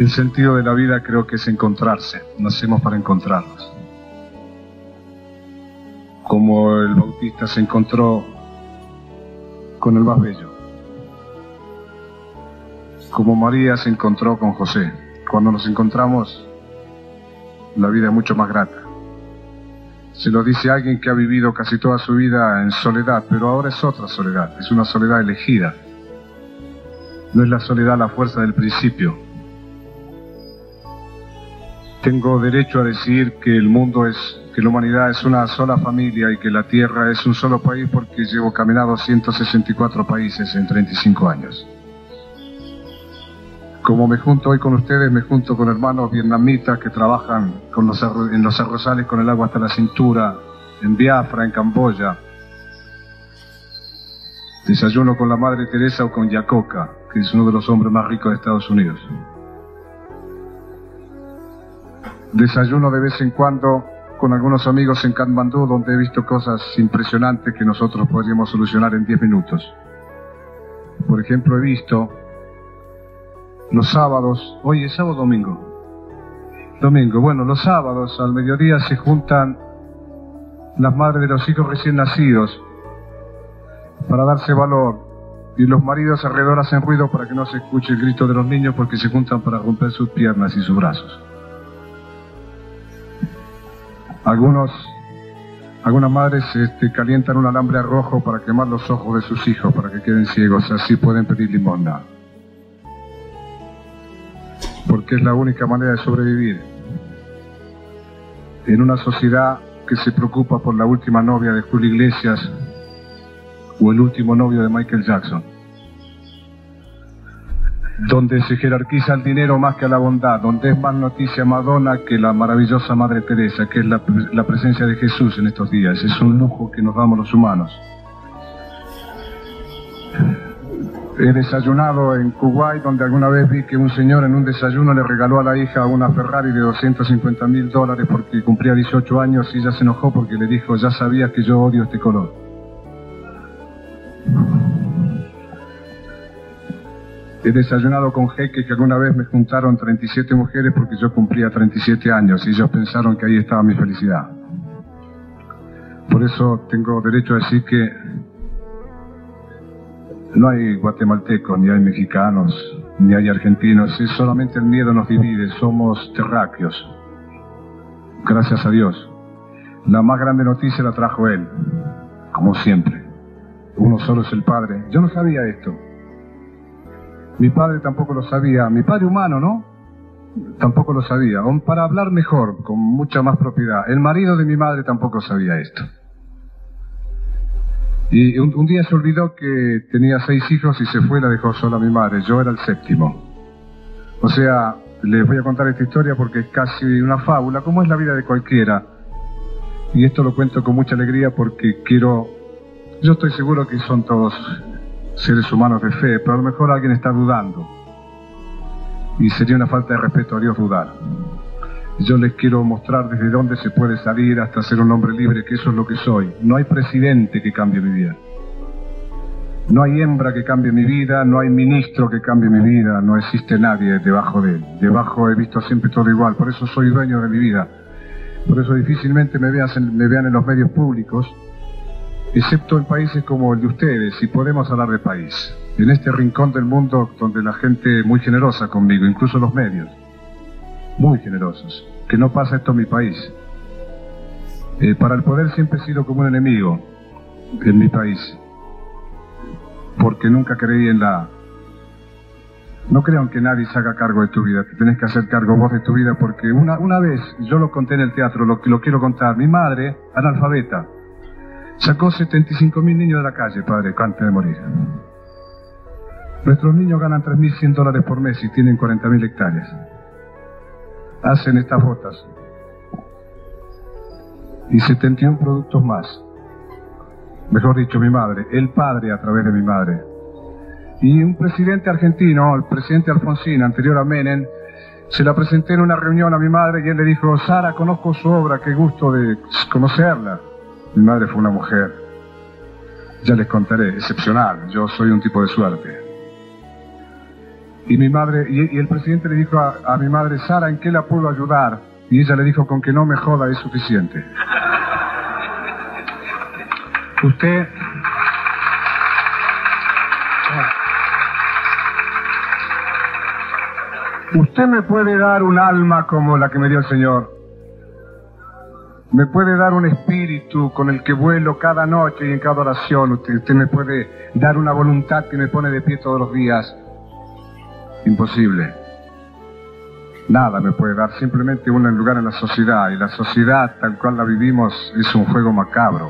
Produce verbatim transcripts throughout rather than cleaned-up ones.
El sentido de la vida creo que es encontrarse. Nacemos para encontrarnos. Como el Bautista se encontró con el más bello. Como María se encontró con José. Cuando nos encontramos, la vida es mucho más grata. Se lo dice alguien que ha vivido casi toda su vida en soledad, pero ahora es otra soledad, es una soledad elegida. No es la soledad la fuerza del principio. Tengo derecho a decir que el mundo es, que la humanidad es una sola familia y que la Tierra es un solo país porque llevo caminado ciento sesenta y cuatro países en treinta y cinco años. Como me junto hoy con ustedes, me junto con hermanos vietnamitas que trabajan con los, en los arrozales con el agua hasta la cintura, en Biafra, en Camboya. Desayuno con la Madre Teresa o con Yacoca, que es uno de los hombres más ricos de Estados Unidos. Desayuno de vez en cuando con algunos amigos en Katmandú, donde he visto cosas impresionantes que nosotros podríamos solucionar en diez minutos. Por ejemplo, he visto los sábados, hoy es sábado o domingo, domingo, bueno, los sábados al mediodía se juntan las madres de los hijos recién nacidos para darse valor, y los maridos alrededor hacen ruido para que no se escuche el grito de los niños porque se juntan para romper sus piernas y sus brazos. Algunos, algunas madres este, calientan un alambre rojo para quemar los ojos de sus hijos, para que queden ciegos, así pueden pedir limosna. Porque es la única manera de sobrevivir en una sociedad que se preocupa por la última novia de Julio Iglesias o el último novio de Michael Jackson, donde se jerarquiza el dinero más que a la bondad, donde es más noticia Madonna que la maravillosa Madre Teresa, que es la, la presencia de Jesús en estos días. Es un lujo que nos damos los humanos. He desayunado en Kuwait, donde alguna vez vi que un señor en un desayuno le regaló a la hija una Ferrari de doscientos cincuenta mil dólares porque cumplía dieciocho años, y ella se enojó porque le dijo: ya sabías que yo odio este color. He desayunado con jeques que alguna vez me juntaron treinta y siete mujeres porque yo cumplía treinta y siete años y ellos pensaron que ahí estaba mi felicidad. Por eso tengo derecho a decir que no hay guatemaltecos, ni hay mexicanos, ni hay argentinos, es solamente el miedo nos divide, somos terráqueos. Gracias a Dios. La más grande noticia la trajo él, como siempre. Uno solo es el Padre. Yo no sabía esto. Mi padre tampoco lo sabía. Mi padre humano, ¿no? Tampoco lo sabía. Para hablar mejor, con mucha más propiedad, el marido de mi madre tampoco sabía esto. Y un, un día se olvidó que tenía seis hijos y se fue y la dejó sola a mi madre. Yo era el séptimo. O sea, les voy a contar esta historia porque es casi una fábula, como es la vida de cualquiera. Y esto lo cuento con mucha alegría porque quiero... Yo estoy seguro que son todos seres humanos de fe, pero a lo mejor alguien está dudando. Y sería una falta de respeto a Dios dudar. Yo les quiero mostrar desde dónde se puede salir hasta ser un hombre libre, que eso es lo que soy. No hay presidente que cambie mi vida. No hay hembra que cambie mi vida, no hay ministro que cambie mi vida, no existe nadie debajo de él. Debajo he visto siempre todo igual, por eso soy dueño de mi vida. Por eso difícilmente me vean, me vean en los medios públicos, excepto en países como el de ustedes, y podemos hablar de país. En este rincón del mundo donde la gente es muy generosa conmigo, incluso los medios. Muy generosos, que no pasa esto en mi país. Eh, para el poder siempre he sido como un enemigo en mi país, porque nunca creí en la... No creo en que nadie se haga cargo de tu vida, te tenés que hacer cargo vos de tu vida, porque una, una vez, yo lo conté en el teatro, lo, lo quiero contar, mi madre, analfabeta, sacó setenta y cinco mil niños de la calle, padre, antes de morir. Nuestros niños ganan tres mil cien dólares por mes y tienen cuarenta mil hectáreas. Hacen estas botas y setenta y uno productos más. Mejor dicho, mi madre, el padre a través de mi madre. Y un presidente argentino, el presidente Alfonsín, anterior a Menem, se la presenté en una reunión a mi madre y él le dijo: Sara, conozco su obra, qué gusto de conocerla. Mi madre fue una mujer, ya les contaré, excepcional. Yo soy un tipo de suerte. Y mi madre, y, y el presidente le dijo a, a mi madre, Sara, ¿en qué la puedo ayudar? Y ella le dijo, con que no me joda es suficiente. Usted... Usted me puede dar un alma como la que me dio el Señor. Me puede dar un espíritu con el que vuelo cada noche y en cada oración. Usted, usted me puede dar una voluntad que me pone de pie todos los días. Imposible. Nada me puede dar, simplemente un lugar en la sociedad. Y la sociedad tal cual la vivimos es un juego macabro.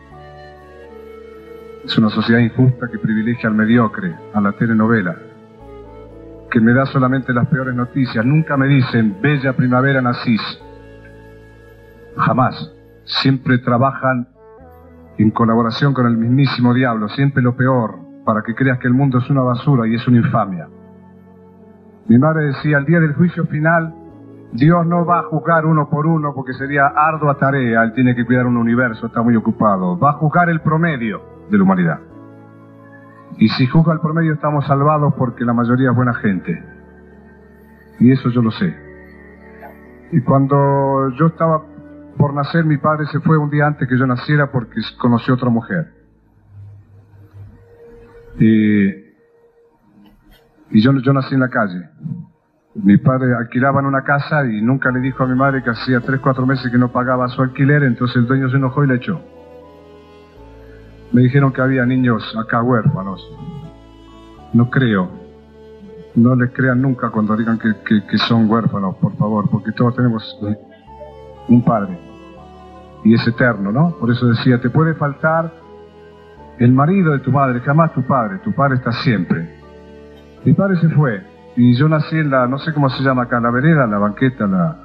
Es una sociedad injusta que privilegia al mediocre, a la telenovela, que me da solamente las peores noticias. Nunca me dicen, bella primavera nacís. Jamás. Siempre trabajan en colaboración con el mismísimo diablo, siempre lo peor, para que creas que el mundo es una basura y es una infamia. Mi madre decía, al día del juicio final, Dios no va a juzgar uno por uno porque sería ardua tarea, él tiene que cuidar un universo, está muy ocupado. Va a juzgar el promedio de la humanidad. Y si juzga el promedio estamos salvados porque la mayoría es buena gente. Y eso yo lo sé. Y cuando yo estaba por nacer, mi padre se fue un día antes que yo naciera porque conoció a otra mujer. Y, y yo, yo nací en la calle. Mi padre alquilaba en una casa y nunca le dijo a mi madre que hacía tres, cuatro meses que no pagaba su alquiler, entonces el dueño se enojó y le echó. Me dijeron que había niños acá huérfanos. No creo. No les crean nunca cuando digan que, que, que son huérfanos, por favor, porque todos tenemos un padre. Y es eterno, ¿no? Por eso decía, te puede faltar el marido de tu madre, jamás tu padre. Tu padre está siempre. Mi padre se fue. Y yo nací en la, no sé cómo se llama acá, la vereda, la banqueta, la...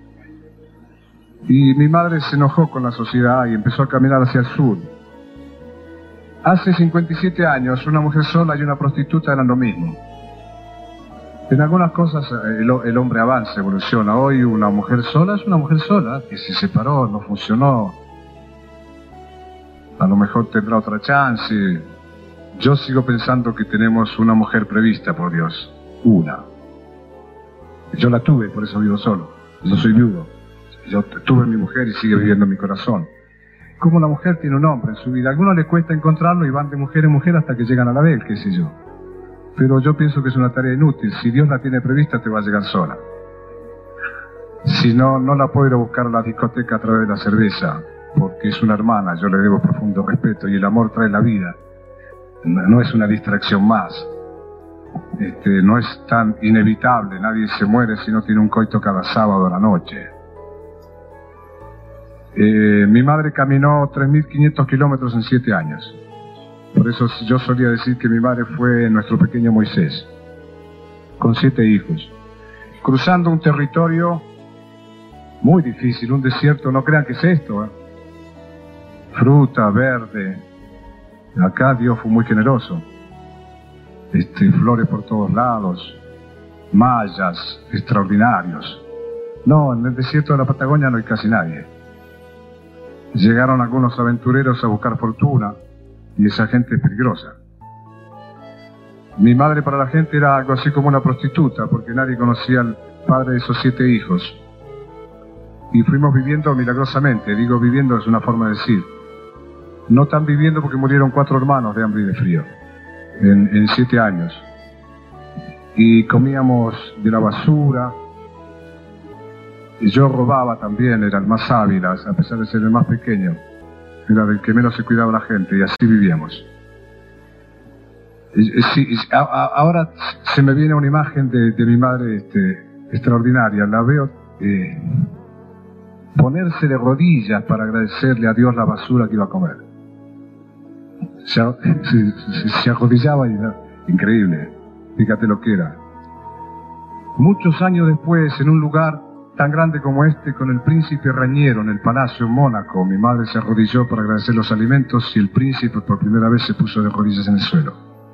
Y mi madre se enojó con la sociedad y empezó a caminar hacia el sur. Hace cincuenta y siete años, una mujer sola y una prostituta eran lo mismo. En algunas cosas el, el hombre avanza, evoluciona. Hoy una mujer sola es una mujer sola, que se separó, no funcionó. A lo mejor tendrá otra chance. Yo sigo pensando que tenemos una mujer prevista por Dios. Una. Yo la tuve, por eso vivo solo. Yo soy viudo. Yo tuve mi mujer y sigue viviendo en mi corazón. Como la mujer tiene un hombre en su vida. A algunos les cuesta encontrarlo y van de mujer en mujer hasta que llegan a la de él, qué sé yo. Pero yo pienso que es una tarea inútil. Si Dios la tiene prevista, te va a llegar sola. Si no, no la puedo ir a buscar a la discoteca a través de la cerveza, porque es una hermana, yo le debo profundo respeto, y el amor trae la vida. No es una distracción más. Este, no es tan inevitable. Nadie se muere si no tiene un coito cada sábado a la noche. Eh, mi madre caminó tres mil quinientos kilómetros en siete años. Por eso yo solía decir que mi madre fue nuestro pequeño Moisés, con siete hijos, cruzando un territorio muy difícil, un desierto. No crean que es esto, ¿eh? Fruta, verde. Acá Dios fue muy generoso. Este, flores por todos lados, mayas extraordinarios. No, en el desierto de la Patagonia no hay casi nadie. Llegaron algunos aventureros a buscar fortuna y esa gente es peligrosa. Mi madre para la gente era algo así como una prostituta, porque nadie conocía al padre de esos siete hijos. Y fuimos viviendo milagrosamente. Digo viviendo es una forma de decir. No tan viviendo porque murieron cuatro hermanos de hambre y de frío en, en siete años. Y comíamos de la basura. Y yo robaba también, era el más hábil, a pesar de ser el más pequeño. Era del que menos se cuidaba la gente, y así vivíamos. Y, y, y, a, a, ahora se me viene una imagen de, de mi madre este, extraordinaria. La veo eh, ponerse de rodillas para agradecerle a Dios la basura que iba a comer. Se, se, se, se arrodillaba y era increíble. Fíjate lo que era. Muchos años después, en un lugar tan grande como este, con el príncipe Rañero en el palacio en Mónaco, mi madre se arrodilló para agradecer los alimentos y el príncipe por primera vez se puso de rodillas en el suelo.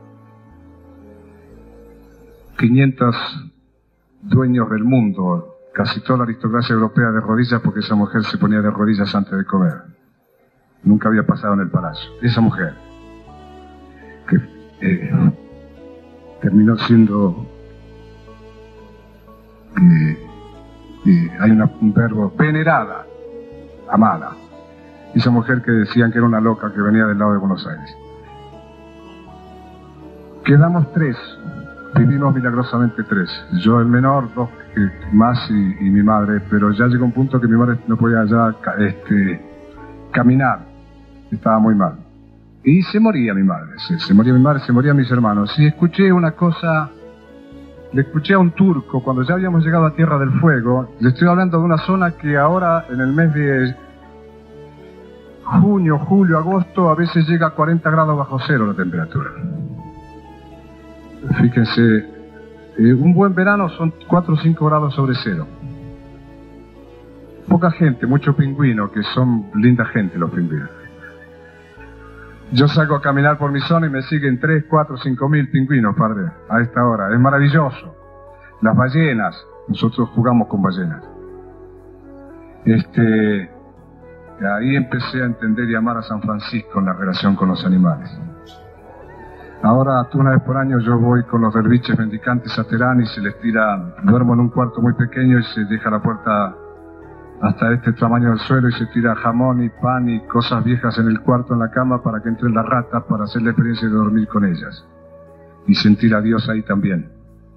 quinientos dueños del mundo, casi toda la aristocracia europea de rodillas porque esa mujer se ponía de rodillas antes de comer. Nunca había pasado en el palacio. Esa mujer, que eh, terminó siendo eh, eh, hay una, un verbo, venerada, amada. Esa mujer que decían que era una loca que venía del lado de Buenos Aires. Quedamos tres, vivimos milagrosamente tres. Yo el menor, dos que, más y, y mi madre, pero ya llegó un punto que mi madre no podía ya este, caminar, estaba muy mal. Y se moría mi madre, se, se moría mi madre, se morían mis hermanos. Y escuché una cosa, le escuché a un turco cuando ya habíamos llegado a Tierra del Fuego. Le estoy hablando de una zona que ahora en el mes de junio, julio, agosto, a veces llega a cuarenta grados bajo cero la temperatura. Fíjense, eh, un buen verano son cuatro o cinco grados sobre cero. Poca gente, mucho pingüino, que son linda gente los pingüinos. Yo salgo a caminar por mi zona y me siguen tres, cuatro, cinco mil pingüinos, padre, a esta hora. Es maravilloso. Las ballenas, nosotros jugamos con ballenas. Este, ahí empecé a entender y amar a San Francisco en la relación con los animales. Ahora, una vez por año, yo voy con los derviches mendicantes a Terán y se les tira, duermo en un cuarto muy pequeño y se deja la puerta hasta este tamaño del suelo y se tira jamón y pan y cosas viejas en el cuarto, en la cama, para que entren las ratas, para hacer la experiencia de dormir con ellas y sentir a Dios ahí también.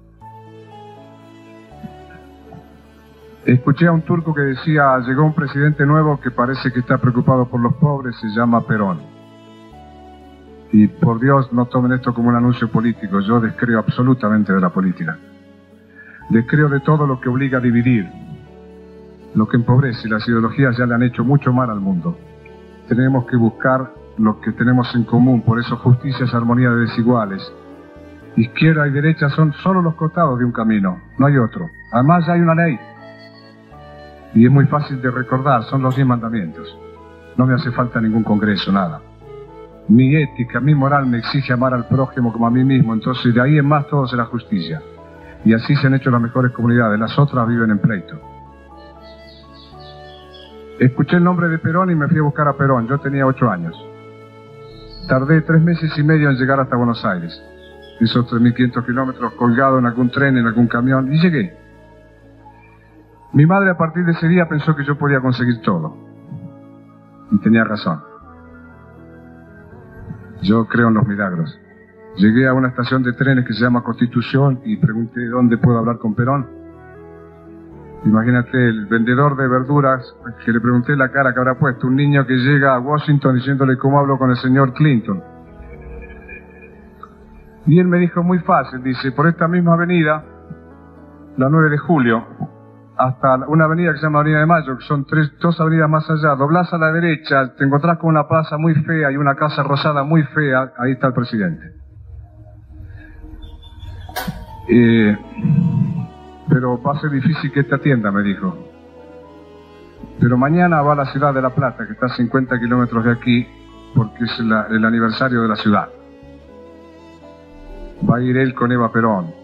Escuché a un turco que decía, llegó un presidente nuevo que parece que está preocupado por los pobres, se llama Perón. Y por Dios, no tomen esto como un anuncio político, yo descreo absolutamente de la política. Descreo de todo lo que obliga a dividir, lo que empobrece. Las ideologías ya le han hecho mucho mal al mundo. Tenemos que buscar lo que tenemos en común, por eso justicia es armonía de desiguales. Izquierda y derecha son solo los costados de un camino, no hay otro. Además ya hay una ley. Y es muy fácil de recordar, son los diez mandamientos. No me hace falta ningún congreso, nada. Mi ética, mi moral me exige amar al prójimo como a mí mismo, entonces de ahí en más todo será justicia. Y así se han hecho las mejores comunidades, las otras viven en pleito. Escuché el nombre de Perón y me fui a buscar a Perón, yo tenía ocho años. Tardé tres meses y medio en llegar hasta Buenos Aires, esos tres mil quinientos kilómetros colgado en algún tren, en algún camión, y llegué. Mi madre a partir de ese día pensó que yo podía conseguir todo. Y tenía razón. Yo creo en los milagros. Llegué a una estación de trenes que se llama Constitución y pregunté dónde puedo hablar con Perón. Imagínate, el vendedor de verduras, que le pregunté la cara que habrá puesto, un niño que llega a Washington diciéndole cómo hablo con el señor Clinton. Y él me dijo muy fácil, dice, por esta misma avenida, la nueve de julio, hasta una avenida que se llama Avenida de Mayo, que son tres, dos avenidas más allá, doblás a la derecha, te encontrás con una plaza muy fea y una casa rosada muy fea, ahí está el presidente. Eh, pero va a ser difícil que te atienda, me dijo. Pero mañana va a la ciudad de La Plata, que está a cincuenta kilómetros de aquí, porque es la, el aniversario de la ciudad. Va a ir él con Eva Perón.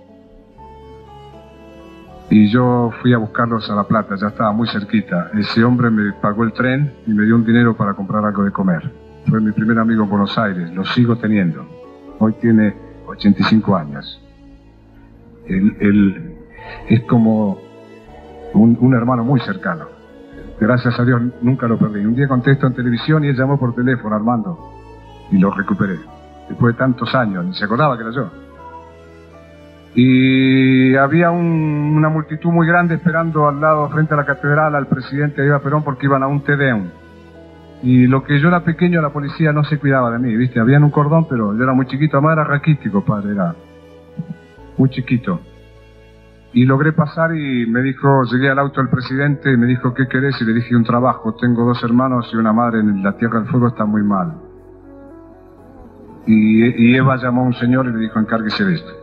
Y yo fui a buscarlos a La Plata, ya estaba muy cerquita. Ese hombre me pagó el tren y me dio un dinero para comprar algo de comer. Fue mi primer amigo en Buenos Aires, lo sigo teniendo. Hoy tiene ochenta y cinco años. Él, él es como un, un hermano muy cercano. Gracias a Dios nunca lo perdí. Un día contesto en televisión y él llamó por teléfono, Armando, y lo recuperé. Después de tantos años, ni se acordaba que era yo. Y había un, una multitud muy grande esperando al lado, frente a la catedral, al presidente Eva Perón, porque iban a un Te Deum. Y lo que yo era pequeño, la policía no se cuidaba de mí, ¿viste? Habían un cordón, pero yo era muy chiquito, además era raquítico, padre, era muy chiquito. Y logré pasar y me dijo, llegué al auto del presidente y me dijo, ¿qué querés? Y le dije, un trabajo, tengo dos hermanos y una madre en la Tierra del Fuego, está muy mal. Y, y Eva llamó a un señor y le dijo, encárguese de esto.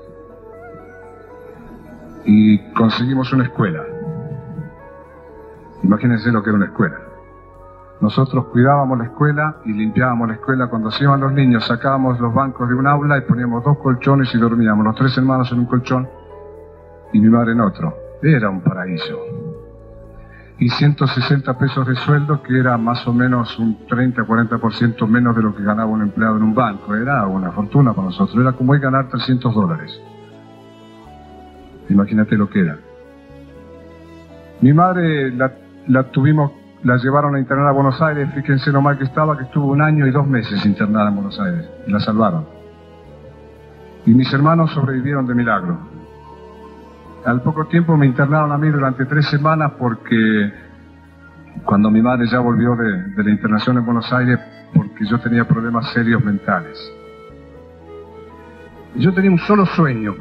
Y conseguimos una escuela. Imagínense lo que era una escuela. Nosotros cuidábamos la escuela y limpiábamos la escuela. Cuando se iban los niños, sacábamos los bancos de un aula y poníamos dos colchones y dormíamos, los tres hermanos en un colchón y mi madre en otro. Era un paraíso. Y ciento sesenta pesos de sueldo, que era más o menos un treinta a cuarenta por ciento menos de lo que ganaba un empleado en un banco. Era una fortuna para nosotros. Era como hoy ganar trescientos dólares. Imagínate lo que era. Mi madre la, la tuvimos, la llevaron a internar a Buenos Aires, fíjense lo mal que estaba, que estuvo un año y dos meses internada en Buenos Aires, y la salvaron. Y mis hermanos sobrevivieron de milagro. Al poco tiempo me internaron a mí durante tres semanas porque cuando mi madre ya volvió de, de la internación en Buenos Aires, porque yo tenía problemas serios mentales. Yo tenía un solo sueño.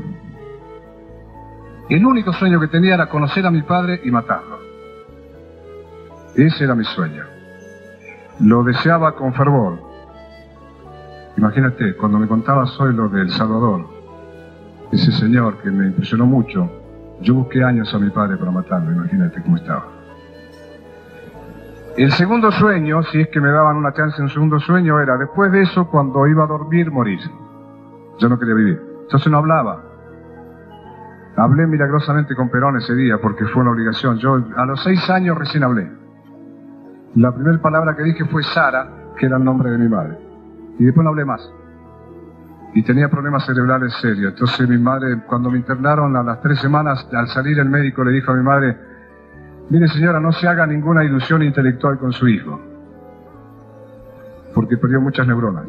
El único sueño que tenía era conocer a mi padre y matarlo. Ese era mi sueño. Lo deseaba con fervor. Imagínate, cuando me contabas hoy lo del Salvador, ese señor que me impresionó mucho, yo busqué años a mi padre para matarlo, imagínate cómo estaba. El segundo sueño, si es que me daban una chance en un segundo sueño, era después de eso, cuando iba a dormir, morir. Yo no quería vivir. Entonces no hablaba. Hablé milagrosamente con Perón ese día porque fue una obligación. Yo a los seis años recién hablé. La primera palabra que dije fue Sara, que era el nombre de mi madre. Y después no hablé más. Y tenía problemas cerebrales serios. Entonces mi madre, cuando me internaron a las tres semanas, al salir el médico le dijo a mi madre: mire señora, no se haga ninguna ilusión intelectual con su hijo, porque perdió muchas neuronas.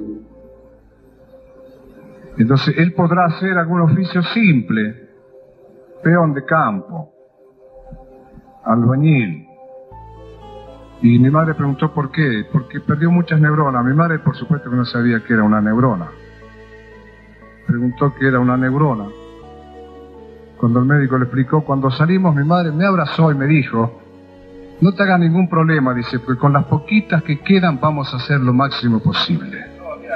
Entonces él podrá hacer algún oficio simple, peón de campo, albañil. Y mi madre preguntó por qué, porque perdió muchas neuronas. Mi madre por supuesto que no sabía que era una neurona. Preguntó qué era una neurona. Cuando el médico le explicó, cuando salimos, mi madre me abrazó y me dijo: no te hagas ningún problema, dice, porque con las poquitas que quedan vamos a hacer lo máximo posible.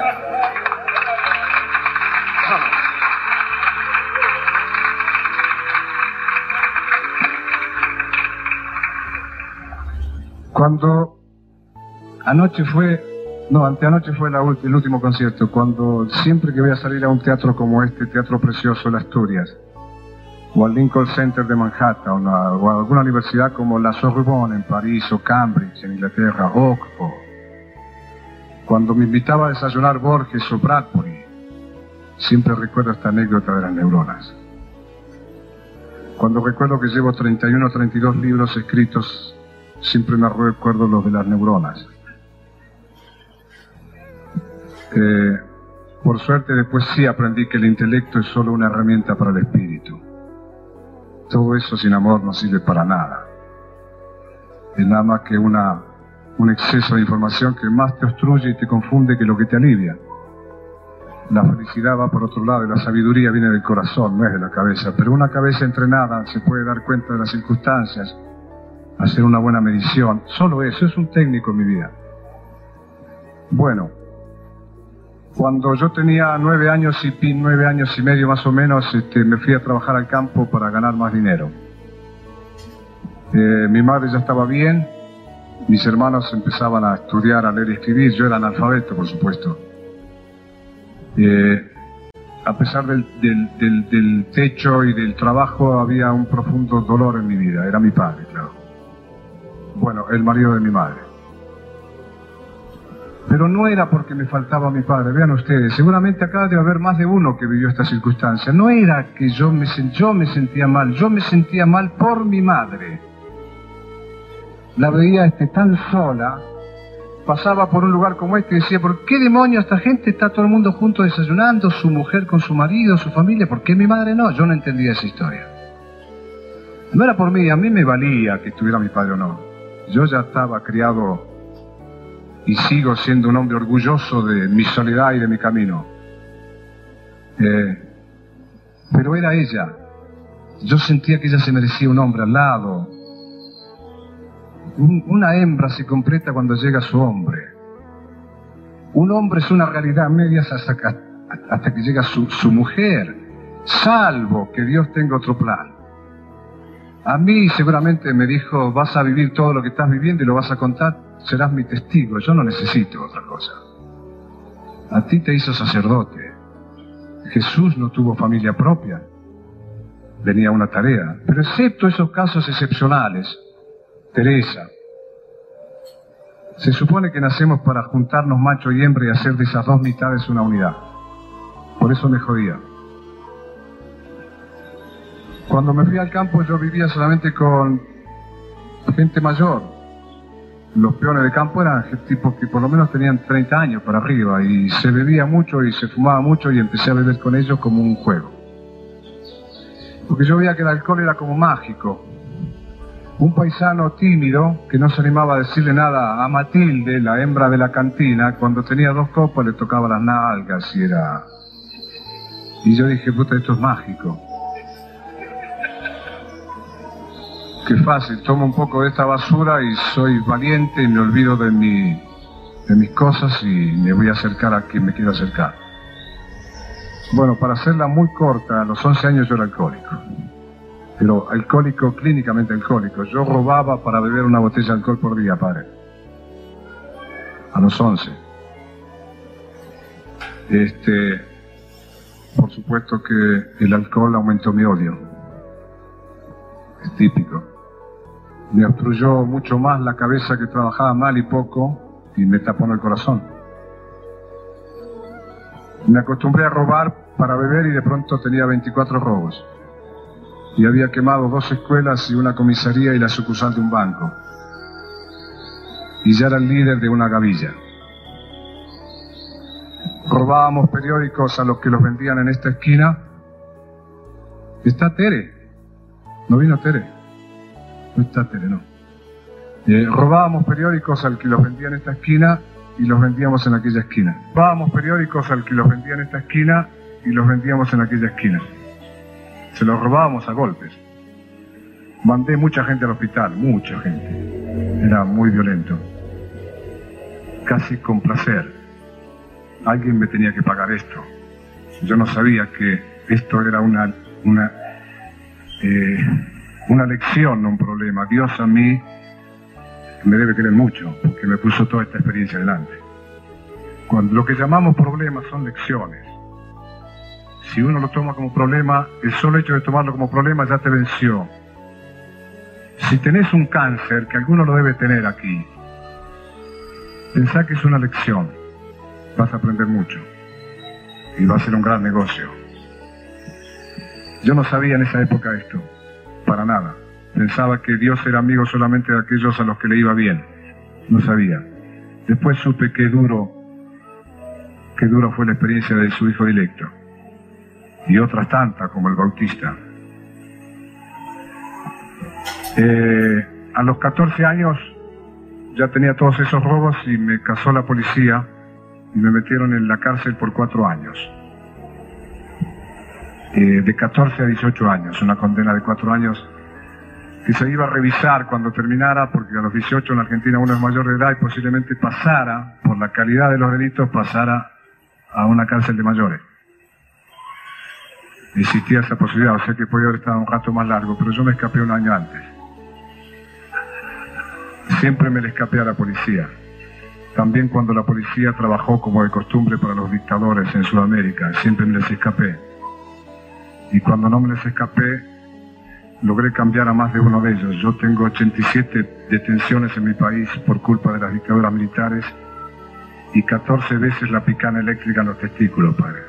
Cuando anoche fue, no, anteanoche fue la, el último concierto, cuando siempre que voy a salir a un teatro como este, Teatro Precioso, la Asturias, o al Lincoln Center de Manhattan, o, una, o a alguna universidad como la Sorbonne en París, o Cambridge en Inglaterra, Oxford, cuando me invitaba a desayunar Borges o Bradbury, siempre recuerdo esta anécdota de las neuronas. Cuando recuerdo que llevo treinta y uno o treinta y dos libros escritos, siempre me recuerdo los de las neuronas. Eh, por suerte después sí aprendí que el intelecto es solo una herramienta para el espíritu. Todo eso sin amor no sirve para nada. Es nada más que una, un exceso de información que más te obstruye y te confunde que lo que te alivia. La felicidad va por otro lado y la sabiduría viene del corazón, no es de la cabeza. Pero una cabeza entrenada se puede dar cuenta de las circunstancias, hacer una buena medición. Solo eso, es un técnico en mi vida. Bueno, cuando yo tenía nueve años y nueve años y medio más o menos, este, me fui a trabajar al campo para ganar más dinero. Eh, mi madre ya estaba bien, mis hermanos empezaban a estudiar, a leer y escribir, yo era analfabeto, por supuesto. Eh, a pesar del, del, del, del techo y del trabajo, había un profundo dolor en mi vida, era mi padre, claro. Bueno, el marido de mi madre. Pero no era porque me faltaba mi padre, vean ustedes, seguramente acá debe haber más de uno que vivió esta circunstancia. No era que yo me, yo me sentía mal, yo me sentía mal por mi madre. La veía este, tan sola, pasaba por un lugar como este y decía: ¿por qué demonios esta gente está todo el mundo junto desayunando, su mujer con su marido, su familia? ¿Por qué mi madre no? Yo no entendía esa historia. No era por mí, a mí me valía que estuviera mi padre o no. Yo ya estaba criado y sigo siendo un hombre orgulloso de mi soledad y de mi camino. Eh, pero era ella. Yo sentía que ella se merecía un hombre al lado. Un, una hembra se completa cuando llega su hombre. Un hombre es una realidad media hasta, hasta que llega su, su mujer, salvo que Dios tenga otro plan. A mí seguramente me dijo: vas a vivir todo lo que estás viviendo y lo vas a contar, serás mi testigo, yo no necesito otra cosa. A ti te hizo sacerdote. Jesús no tuvo familia propia, venía una tarea. Pero excepto esos casos excepcionales, Teresa, se supone que nacemos para juntarnos macho y hembra y hacer de esas dos mitades una unidad. Por eso me jodía. Cuando me fui al campo yo vivía solamente con gente mayor. Los peones de campo eran tipos que por lo menos tenían treinta años para arriba, y se bebía mucho y se fumaba mucho, y empecé a beber con ellos como un juego. Porque yo veía que el alcohol era como mágico. Un paisano tímido que no se animaba a decirle nada a Matilde, la hembra de la cantina, cuando tenía dos copas le tocaba las nalgas y era... Y yo dije, puta, esto es mágico. Qué fácil, tomo un poco de esta basura y soy valiente y me olvido de, mi, de mis cosas y me voy a acercar a quien me quiera acercar. Bueno, para hacerla muy corta, a los once años yo era alcohólico. Pero alcohólico, clínicamente alcohólico. Yo robaba para beber una botella de alcohol por día, padre. A los once. Este, por supuesto que el alcohol aumentó mi odio. Es típico. Me obstruyó mucho más la cabeza, que trabajaba mal y poco, y me tapó en el corazón. Me acostumbré a robar para beber y de pronto tenía veinticuatro robos. Y había quemado dos escuelas y una comisaría y la sucursal de un banco. Y ya era el líder de una gavilla. Robábamos periódicos a los que los vendían en esta esquina. ¿Está Tere? ¿No vino Tere? No está Tere, no. Eh, robábamos periódicos al que los vendía en esta esquina y los vendíamos en aquella esquina. Robábamos periódicos al que los vendía en esta esquina y los vendíamos en aquella esquina. Se los robábamos a golpes. Mandé mucha gente al hospital, mucha gente. Era muy violento. Casi con placer. Alguien me tenía que pagar esto. Yo no sabía que esto era una... una eh, una lección, no un problema. Dios a mí me debe querer mucho, porque me puso toda esta experiencia delante. Cuando lo que llamamos problemas son lecciones. Si uno lo toma como problema, el solo hecho de tomarlo como problema ya te venció. Si tenés un cáncer, que alguno lo debe tener aquí, pensá que es una lección. Vas a aprender mucho. Y va a ser un gran negocio. Yo no sabía en esa época esto. Para nada. Pensaba que Dios era amigo solamente de aquellos a los que le iba bien. No sabía. Después supe qué duro, qué duro fue la experiencia de su hijo directo. Y otras tantas, como el Bautista. Eh, a los catorce años ya tenía todos esos robos y me cazó la policía y me metieron en la cárcel por cuatro años. Eh, de catorce a dieciocho años, una condena de cuatro años que se iba a revisar cuando terminara, porque a los dieciocho en Argentina uno es mayor de edad y posiblemente pasara, por la calidad de los delitos, pasara a una cárcel de mayores. Existía esa posibilidad, o sea que podía haber estado un rato más largo, pero yo me escapé un año antes. Siempre me le escapé a la policía. También cuando la policía trabajó como de costumbre para los dictadores en Sudamérica, siempre me les escapé. Y cuando no me les escapé, logré cambiar a más de uno de ellos. Yo tengo ochenta y siete detenciones en mi país por culpa de las dictaduras militares y catorce veces la picana eléctrica en los testículos, padre.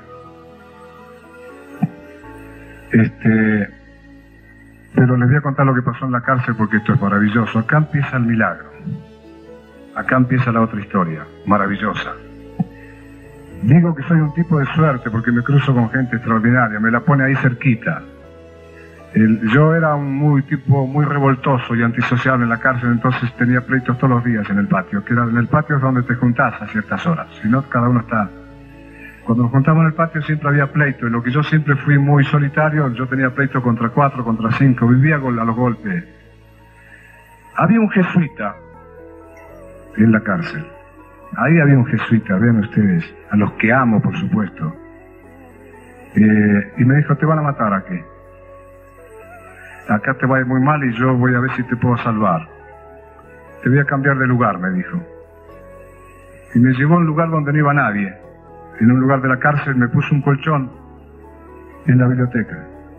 Este, pero les voy a contar lo que pasó en la cárcel porque esto es maravilloso. Acá empieza el milagro. Acá empieza la otra historia, maravillosa. Digo que soy un tipo de suerte porque me cruzo con gente extraordinaria, me la pone ahí cerquita. El, yo era un muy tipo muy revoltoso y antisocial en la cárcel, entonces tenía pleitos todos los días en el patio, que era en el patio es donde te juntás a ciertas horas, si no cada uno está... Cuando nos juntamos en el patio siempre había pleito, y lo que yo siempre fui muy solitario, yo tenía pleito contra cuatro, contra cinco, vivía a los golpes. Había un jesuita en la cárcel. Ahí había un jesuita, vean ustedes, a los que amo, por supuesto. Eh, y me dijo, te van a matar aquí. Acá te va a ir muy mal y yo voy a ver si te puedo salvar. Te voy a cambiar de lugar, me dijo. Y me llevó a un lugar donde no iba nadie. En un lugar de la cárcel me puso un colchón en la biblioteca.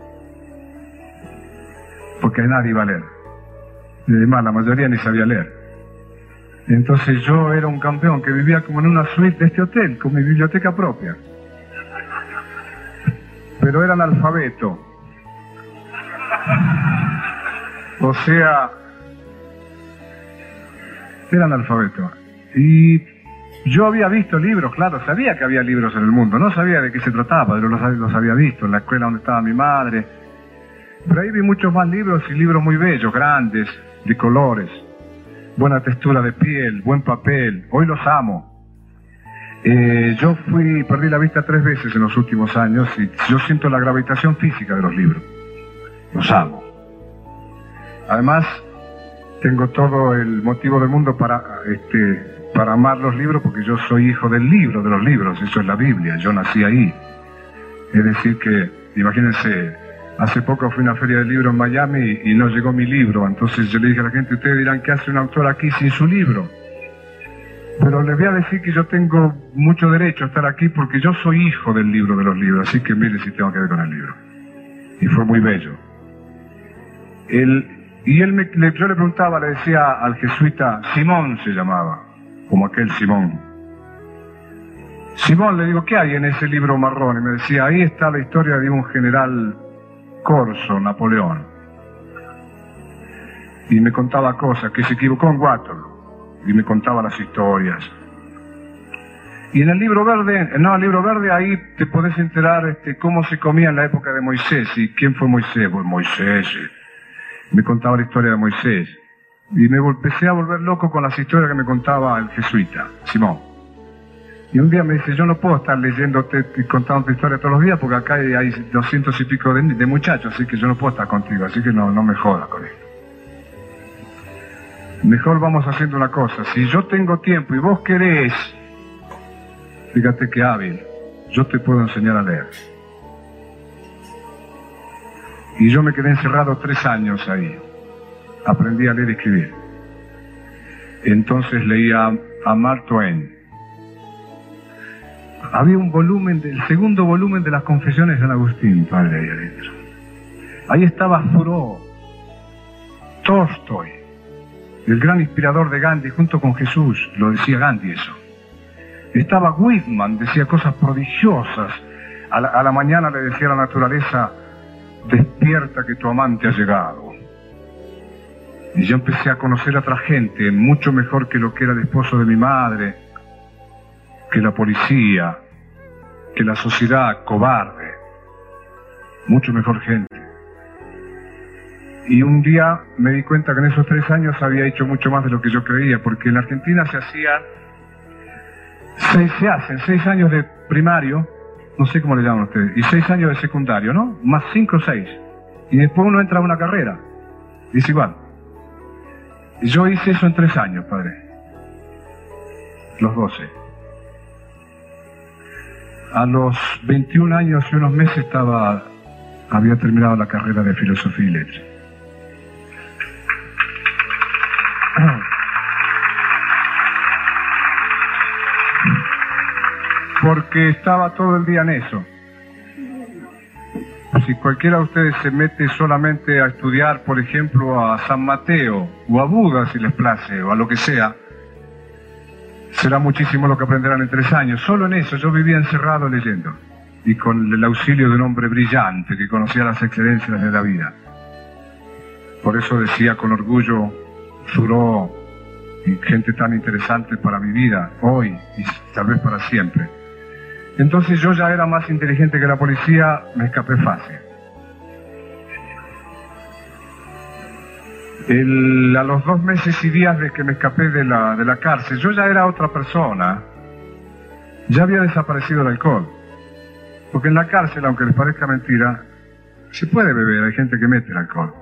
Porque nadie iba a leer. Y además, la mayoría ni sabía leer. Entonces yo era un campeón que vivía como en una suite de este hotel, con mi biblioteca propia. Pero era analfabeto. O sea, Era analfabeto. Y yo había visto libros, claro, sabía que había libros en el mundo, no sabía de qué se trataba, pero los, los había visto en la escuela donde estaba mi madre. Pero ahí vi muchos más libros y libros muy bellos, grandes, de colores, buena textura de piel, buen papel. Hoy los amo. Eh, yo fui, perdí la vista tres veces en los últimos años y yo siento la gravitación física de los libros. Los amo. Además, tengo todo el motivo del mundo para, este, para amar los libros, porque yo soy hijo del libro, de los libros. Eso es la Biblia, yo nací ahí. Es decir que, imagínense, hace poco fui a una feria del libro en Miami y no llegó mi libro. Entonces yo le dije a la gente, ustedes dirán, ¿qué hace un autor aquí sin su libro? Pero les voy a decir que yo tengo mucho derecho a estar aquí porque yo soy hijo del libro de los libros. Así que mire si tengo que ver con el libro. Y fue muy bello. El, y él me, le, yo le preguntaba, le decía al jesuita, Simón se llamaba, como aquel Simón. Simón, le digo, ¿qué hay en ese libro marrón? Y me decía, ahí está la historia de un general corso, Napoleón. Y me contaba cosas, que se equivocó en Waterloo. Y me contaba las historias. Y en el libro verde, no, el libro verde ahí te podés enterar este, cómo se comía en la época de Moisés. ¿Y quién fue Moisés? Pues Moisés. Me contaba la historia de Moisés. Y me empecé a volver loco con las historias que me contaba el jesuita, Simón. Y un día me dice, yo no puedo estar leyéndote y contando tu historia todos los días porque acá hay, hay doscientos y pico de, de muchachos, así que yo no puedo estar contigo, así que no, no me jodas con esto. Mejor vamos haciendo una cosa, si yo tengo tiempo y vos querés, fíjate qué hábil, yo te puedo enseñar a leer. Y yo me quedé encerrado tres años ahí, aprendí a leer y escribir. Entonces leía a Mark Twain. Había un volumen, el segundo volumen de las Confesiones de San Agustín, padre, ahí adentro. Ahí estaba Thoreau, Tolstoy, el gran inspirador de Gandhi, junto con Jesús, lo decía Gandhi eso. Estaba Whitman, decía cosas prodigiosas. A la, a la mañana le decía a la naturaleza, despierta que tu amante ha llegado. Y yo empecé a conocer a otra gente, mucho mejor que lo que era el esposo de mi madre, que la policía, que la sociedad cobarde, mucho mejor gente. Y un día me di cuenta que en esos tres años había hecho mucho más de lo que yo creía, porque en la Argentina se hacían, seis, se hacen seis años de primario, no sé cómo le llaman ustedes, y seis años de secundario, ¿no? Más cinco o seis. Y después uno entra a una carrera, es igual. Y yo hice eso en tres años, padre. Los doce. A los veintiún años y unos meses estaba, había terminado la carrera de filosofía y letras. Porque estaba todo el día en eso. Si cualquiera de ustedes se mete solamente a estudiar, por ejemplo, a San Mateo, o a Buda, si les place, o a lo que sea, será muchísimo lo que aprenderán en tres años. Solo en eso yo vivía encerrado leyendo, y con el auxilio de un hombre brillante que conocía las excelencias de la vida. Por eso decía con orgullo, Thoreau, y gente tan interesante para mi vida, hoy y tal vez para siempre. Entonces yo ya era más inteligente que la policía, me escapé fácil. El, a los dos meses y días de que me escapé de la, de la cárcel, yo ya era otra persona. Ya había desaparecido el alcohol. Porque en la cárcel, aunque les parezca mentira, se puede beber, hay gente que mete el alcohol.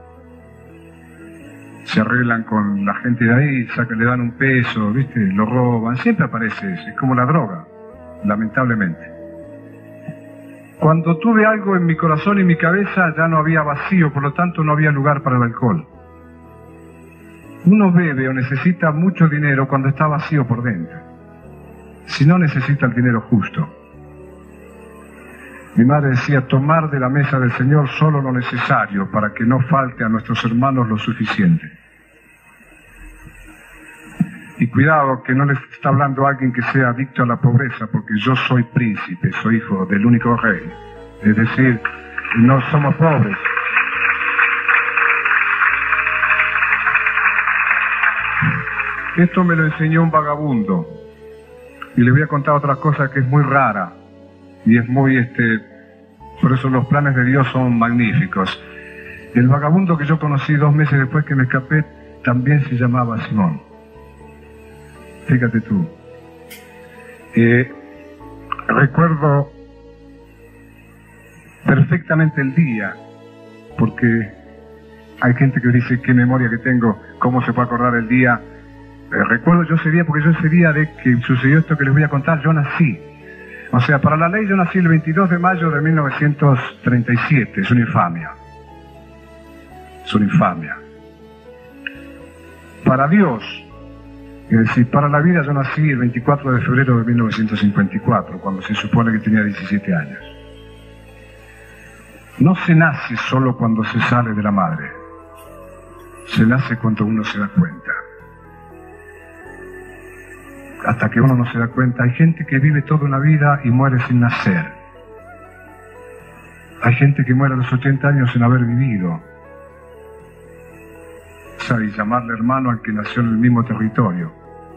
Se arreglan con la gente de ahí, sacan, le dan un peso, ¿viste? Lo roban, siempre aparece eso, es como la droga, lamentablemente. Cuando tuve algo en mi corazón y mi cabeza, ya no había vacío, por lo tanto no había lugar para el alcohol. Uno bebe o necesita mucho dinero cuando está vacío por dentro. Si no, necesita el dinero justo. Mi madre decía, tomar de la mesa del Señor solo lo necesario para que no falte a nuestros hermanos lo suficiente. Y cuidado que no les está hablando a alguien que sea adicto a la pobreza, porque yo soy príncipe, soy hijo del único rey. Es decir, no somos pobres. Esto me lo enseñó un vagabundo. Y les voy a contar otra cosa que es muy rara. Y es muy, este... por eso los planes de Dios son magníficos. El vagabundo que yo conocí dos meses después que me escapé también se llamaba Simón. Fíjate tú. Eh, recuerdo perfectamente el día, porque hay gente que dice qué memoria que tengo, cómo se puede acordar el día. Eh, recuerdo yo ese día porque yo ese día de que sucedió esto que les voy a contar, yo nací. O sea, para la ley yo nací el veintidós de mayo de mil novecientos treinta y siete, es una infamia. Es una infamia. Para Dios, es decir, para la vida yo nací el veinticuatro de febrero de mil novecientos cincuenta y cuatro, cuando se supone que tenía diecisiete años. No se nace solo cuando se sale de la madre, se nace cuando uno se da cuenta. Hasta que uno no se da cuenta, hay gente que vive toda una vida y muere sin nacer. Hay gente que muere a los ochenta años sin haber vivido. O sea, y llamarle hermano al que nació en el mismo territorio.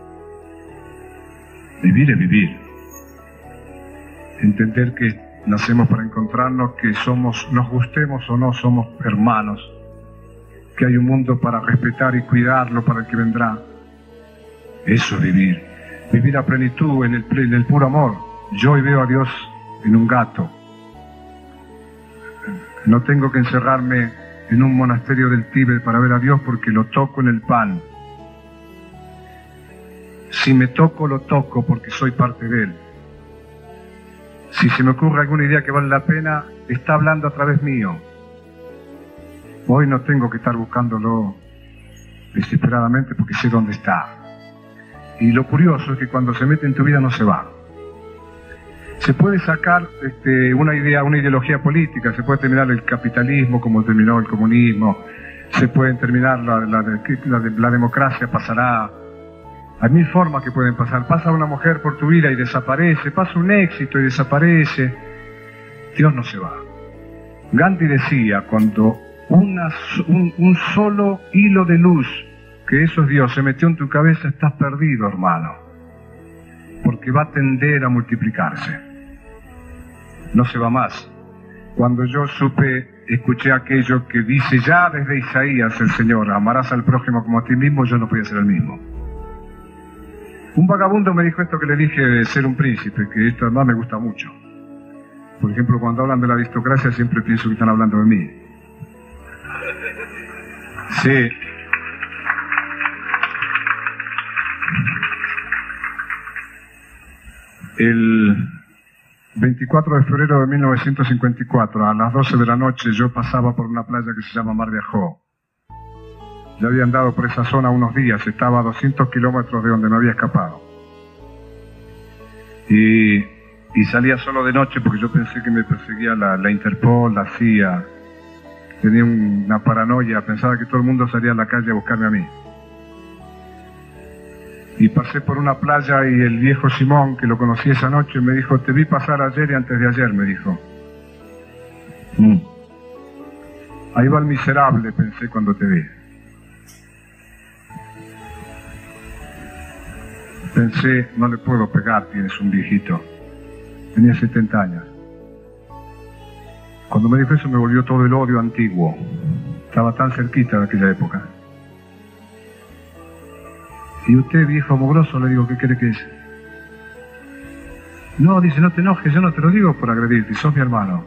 Vivir es vivir. Entender que nacemos para encontrarnos, que somos, nos gustemos o no, somos hermanos. Que hay un mundo para respetar y cuidarlo para el que vendrá. Eso es vivir. Vivir a plenitud en el, en el puro amor. Yo hoy veo a Dios en un gato. No tengo que encerrarme en un monasterio del Tíbet para ver a Dios porque lo toco en el pan. Si me toco, lo toco porque soy parte de Él. Si se me ocurre alguna idea que vale la pena, está hablando a través mío. Hoy no tengo que estar buscándolo desesperadamente porque sé dónde está. Y lo curioso es que cuando se mete en tu vida no se va. Se puede sacar este, una idea, una ideología política, se puede terminar el capitalismo como terminó el comunismo, se puede terminar la, la, la, la, la democracia, pasará. Hay mil formas que pueden pasar. Pasa una mujer por tu vida y desaparece, pasa un éxito y desaparece. Dios no se va. Gandhi decía, cuando una, un, un solo hilo de luz, que eso es Dios, se metió en tu cabeza, estás perdido, hermano. Porque va a tender a multiplicarse. No se va más. Cuando yo supe, escuché aquello que dice ya desde Isaías el Señor, amarás al prójimo como a ti mismo, yo no podía ser el mismo. Un vagabundo me dijo esto que le dije de ser un príncipe, que esto además me gusta mucho. Por ejemplo, cuando hablan de la aristocracia siempre pienso que están hablando de mí. Sí. El veinticuatro de febrero de mil novecientos cincuenta y cuatro, a las doce de la noche, yo pasaba por una playa que se llama Mar de Ajó. Ya había andado por esa zona unos días, estaba a doscientos kilómetros de donde me había escapado. Y, y salía solo de noche porque yo pensé que me perseguía la, la Interpol, la C I A. Tenía un, una paranoia, pensaba que todo el mundo salía a la calle a buscarme a mí. Y pasé por una playa y el viejo Simón, que lo conocí esa noche, me dijo, te vi pasar ayer y antes de ayer, me dijo. Mm. Ahí va el miserable, pensé cuando te vi. Pensé, no le puedo pegar, tienes un viejito. Tenía setenta años. Cuando me dijo eso me volvió todo el odio antiguo. Estaba tan cerquita de aquella época. Y usted, viejo mugroso, le digo, ¿qué quiere que es? No, dice, no te enojes, yo no te lo digo por agredirte, sos mi hermano.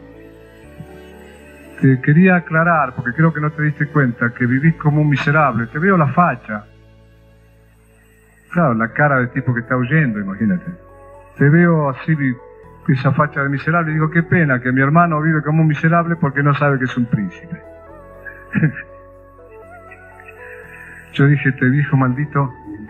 Te quería aclarar, porque creo que no te diste cuenta, que vivís como un miserable. Te veo la facha. Claro, la cara de tipo que está huyendo, imagínate. Te veo así, esa facha de miserable, y digo, qué pena que mi hermano vive como un miserable porque no sabe que es un príncipe. Yo dije, este viejo maldito.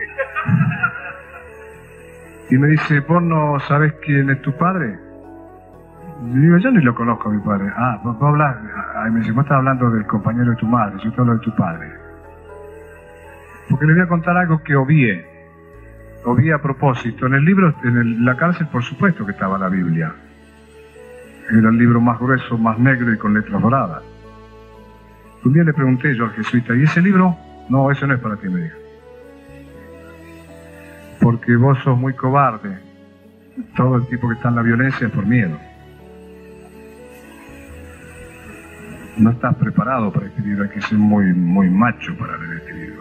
Y me dice, ¿vos no sabés quién es tu padre? Y digo, yo ni lo conozco a mi padre. Ah, vos, vos hablás. Ay, me dice, vos estás hablando del compañero de tu madre, yo te hablo de tu padre. Porque le voy a contar algo que obvié. Obvié a propósito. En el libro, en el, la cárcel, por supuesto que estaba la Biblia. Era el libro más grueso, más negro y con letras doradas. Un día le pregunté yo al jesuita, ¿y ese libro? No, eso no es para ti, me dijo. porque vos sos muy cobarde. Todo el tipo que está en la violencia es por miedo. No estás preparado para este libro, hay que ser muy, muy macho para leer este libro.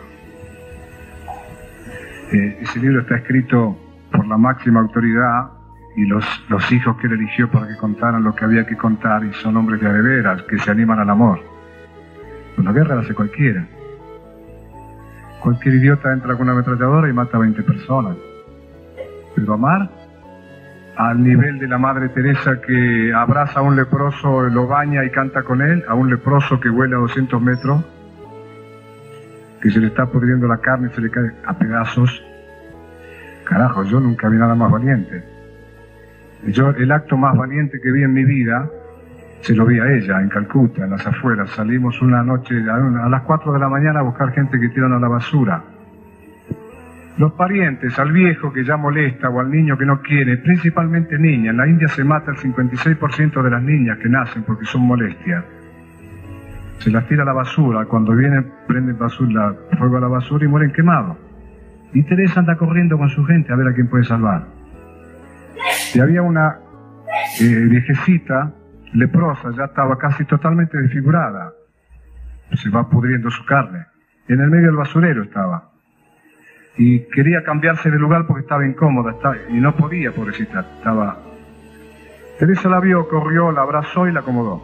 Eh, ese libro está escrito por la máxima autoridad y los, los hijos que él eligió para que contaran lo que había que contar, y son hombres de veras que se animan al amor. Pues la guerra la hace cualquiera. Cualquier idiota entra con una ametralladora y mata a veinte personas. Pero amar, al nivel de la Madre Teresa que abraza a un leproso, lo baña y canta con él, a un leproso que vuela a doscientos metros, que se le está pudriendo la carne y se le cae a pedazos. Carajo, yo nunca vi nada más valiente. Yo, el acto más valiente que vi en mi vida, se lo vi a ella, en Calcuta, en las afueras. Salimos una noche a, una, a las cuatro de la mañana a buscar gente que tiran a la basura. Los parientes, al viejo que ya molesta o al niño que no quiere, principalmente niñas. En la India se mata el cincuenta y seis por ciento de las niñas que nacen porque son molestias. Se las tira a la basura, cuando vienen prenden basura, fuego a la basura y mueren quemados. Y Teresa anda corriendo con su gente a ver a quién puede salvar. Y había una eh, viejecita, leprosa, ya estaba casi totalmente desfigurada. Se va pudriendo su carne. En el medio del basurero estaba. Y quería cambiarse de lugar porque estaba incómoda, estaba, y no podía, pobrecita, estaba... Teresa la vio, corrió, la abrazó y la acomodó.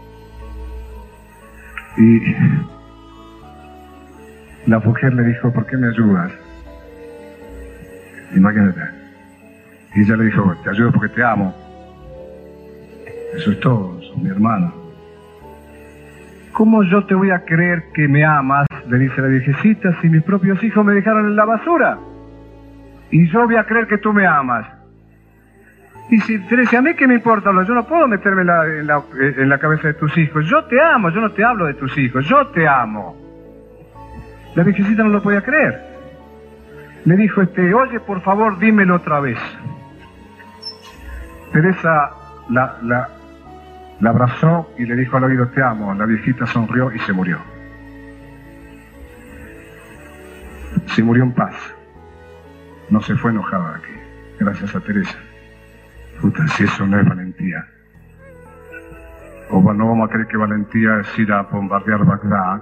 Y la mujer le dijo, ¿por qué me ayudas? Imagínate. Y ella le dijo, te ayudo porque te amo. Eso es todo, sos mi hermana. ¿Cómo yo te voy a creer que me amas? Le dice la viejecita, si mis propios hijos me dejaron en la basura. Y yo voy a creer que tú me amas. Y si Teresa, ¿a mí qué me importa? Yo no puedo meterme en la, en, la, en la cabeza de tus hijos. Yo te amo, yo no te hablo de tus hijos, yo te amo. La viejecita no lo podía creer. Le dijo, este, oye, por favor, dímelo otra vez. Teresa la, la, la abrazó y le dijo al oído, te amo. La viejita sonrió y se murió. Se murió en paz. No se fue enojada de aquí, gracias a Teresa. Puta, si eso no es valentía. O no vamos a creer que valentía es ir a bombardear Bagdad,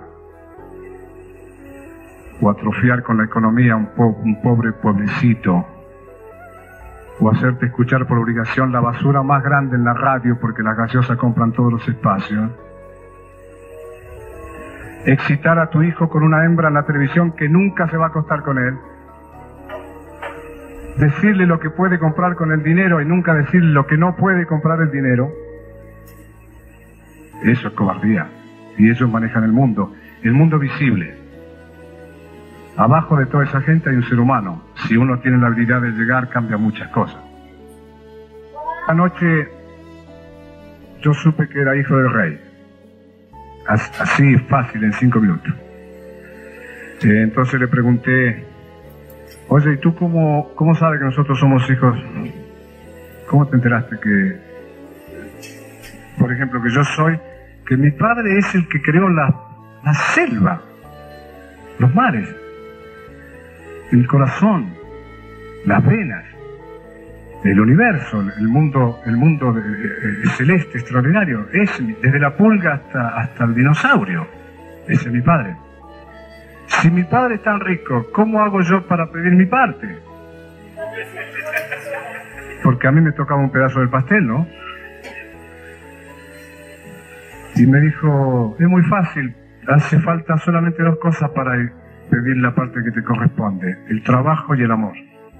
o atrofiar con la economía un, po un pobre pueblecito, o hacerte escuchar por obligación la basura más grande en la radio porque las gaseosas compran todos los espacios. Excitar a tu hijo con una hembra en la televisión que nunca se va a acostar con él. Decirle lo que puede comprar con el dinero y nunca decirle lo que no puede comprar el dinero. Eso es cobardía. Y ellos manejan el mundo, el mundo visible. Abajo de toda esa gente hay un ser humano. Si uno tiene la habilidad de llegar, cambia muchas cosas. Anoche yo supe que era hijo del rey. Así fácil, en cinco minutos. Eh, entonces le pregunté, oye, ¿y tú cómo, cómo sabes que nosotros somos hijos? ¿Cómo te enteraste que, por ejemplo, que yo soy, que mi padre es el que creó la, la selva, los mares, el corazón, las venas, el universo, el mundo, el mundo de, eh, celeste, extraordinario, es desde la pulga hasta, hasta el dinosaurio. Ese es mi padre. Si mi padre es tan rico, ¿cómo hago yo para pedir mi parte? Porque a mí me tocaba un pedazo del pastel, ¿no? Y me dijo, es muy fácil, hace falta solamente dos cosas para pedir la parte que te corresponde, el trabajo y el amor.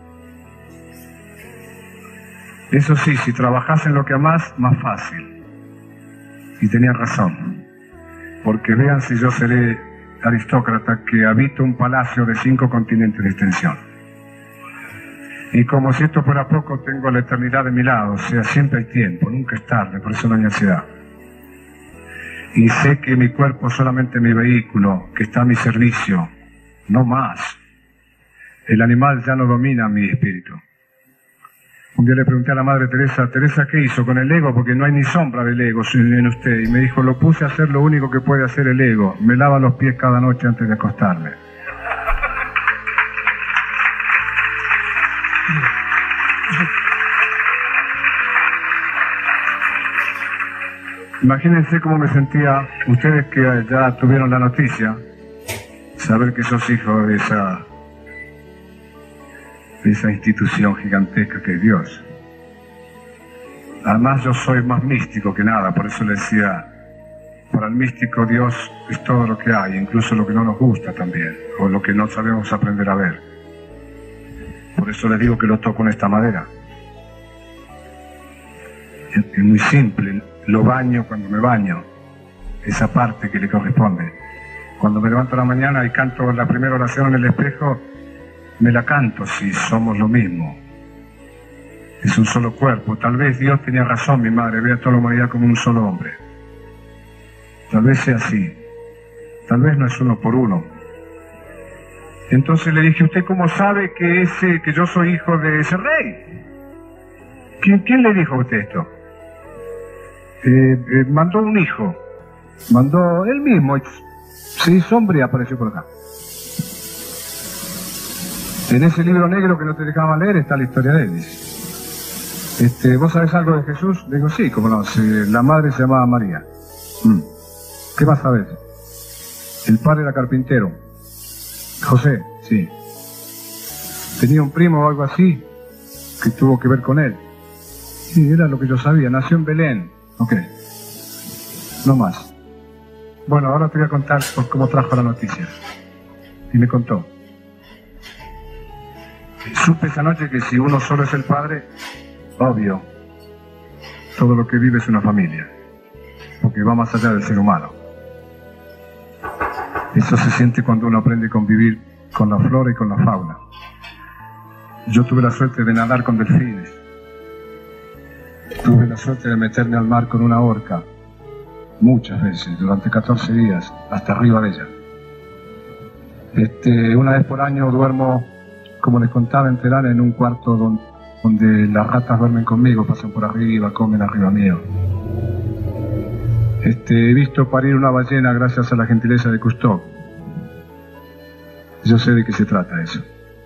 Eso sí, si trabajas en lo que amás, más fácil. Y tenía razón, porque vean si yo seré aristócrata que habito un palacio de cinco continentes de extensión. Y como si esto fuera poco, tengo la eternidad de mi lado, o sea, siempre hay tiempo, nunca es tarde, por eso no hay ansiedad. Y sé que mi cuerpo es solamente mi vehículo, que está a mi servicio, no más. El animal ya no domina mi espíritu. Un día le pregunté a la Madre Teresa, Teresa, ¿qué hizo con el ego? Porque no hay ni sombra del ego en usted. Y me dijo, lo puse a hacer lo único que puede hacer el ego. Me lava los pies cada noche antes de acostarme. Imagínense cómo me sentía, ustedes que ya tuvieron la noticia, saber que sos hijo de esa, de esa institución gigantesca que es Dios. Además yo soy más místico que nada, por eso le decía, para el místico Dios es todo lo que hay, incluso lo que no nos gusta también, o lo que no sabemos aprender a ver. Por eso les digo que lo toco en esta madera. Es muy simple, lo baño cuando me baño, esa parte que le corresponde. Cuando me levanto a la mañana y canto la primera oración en el espejo, me la canto si somos lo mismo. Es un solo cuerpo. Tal vez Dios tenía razón, mi madre, ve a toda la humanidad como un solo hombre. Tal vez sea así. Tal vez no es uno por uno. Entonces le dije, ¿usted cómo sabe que ese, que yo soy hijo de ese rey? ¿Quién, quién le dijo a usted esto? Eh, eh, mandó un hijo. Mandó él mismo. Se hizo hombre y apareció por acá. En ese libro negro que no te dejaban leer está la historia de él. Este, ¿vos sabés algo de Jesús? Le digo, sí, como no. Si la madre se llamaba María. Mm. ¿Qué más sabés? El padre era carpintero. José, sí. Tenía un primo o algo así que tuvo que ver con él. Sí, era lo que yo sabía. Nació en Belén. Ok. No más. Bueno, ahora te voy a contar por cómo trajo la noticia. Y me contó. Supe esa noche que si uno solo es el padre, obvio, todo lo que vive es una familia. Porque va más allá del ser humano. Eso se siente cuando uno aprende a convivir con la flora y con la fauna. Yo tuve la suerte de nadar con delfines. Tuve la suerte de meterme al mar con una orca. Muchas veces, durante catorce días, hasta arriba de ella. Este, una vez por año duermo, como les contaba en Terán, en un cuarto donde, donde las ratas duermen conmigo, pasan por arriba, comen arriba mío. Este, he visto parir una ballena gracias a la gentileza de Cousteau. Yo sé de qué se trata eso.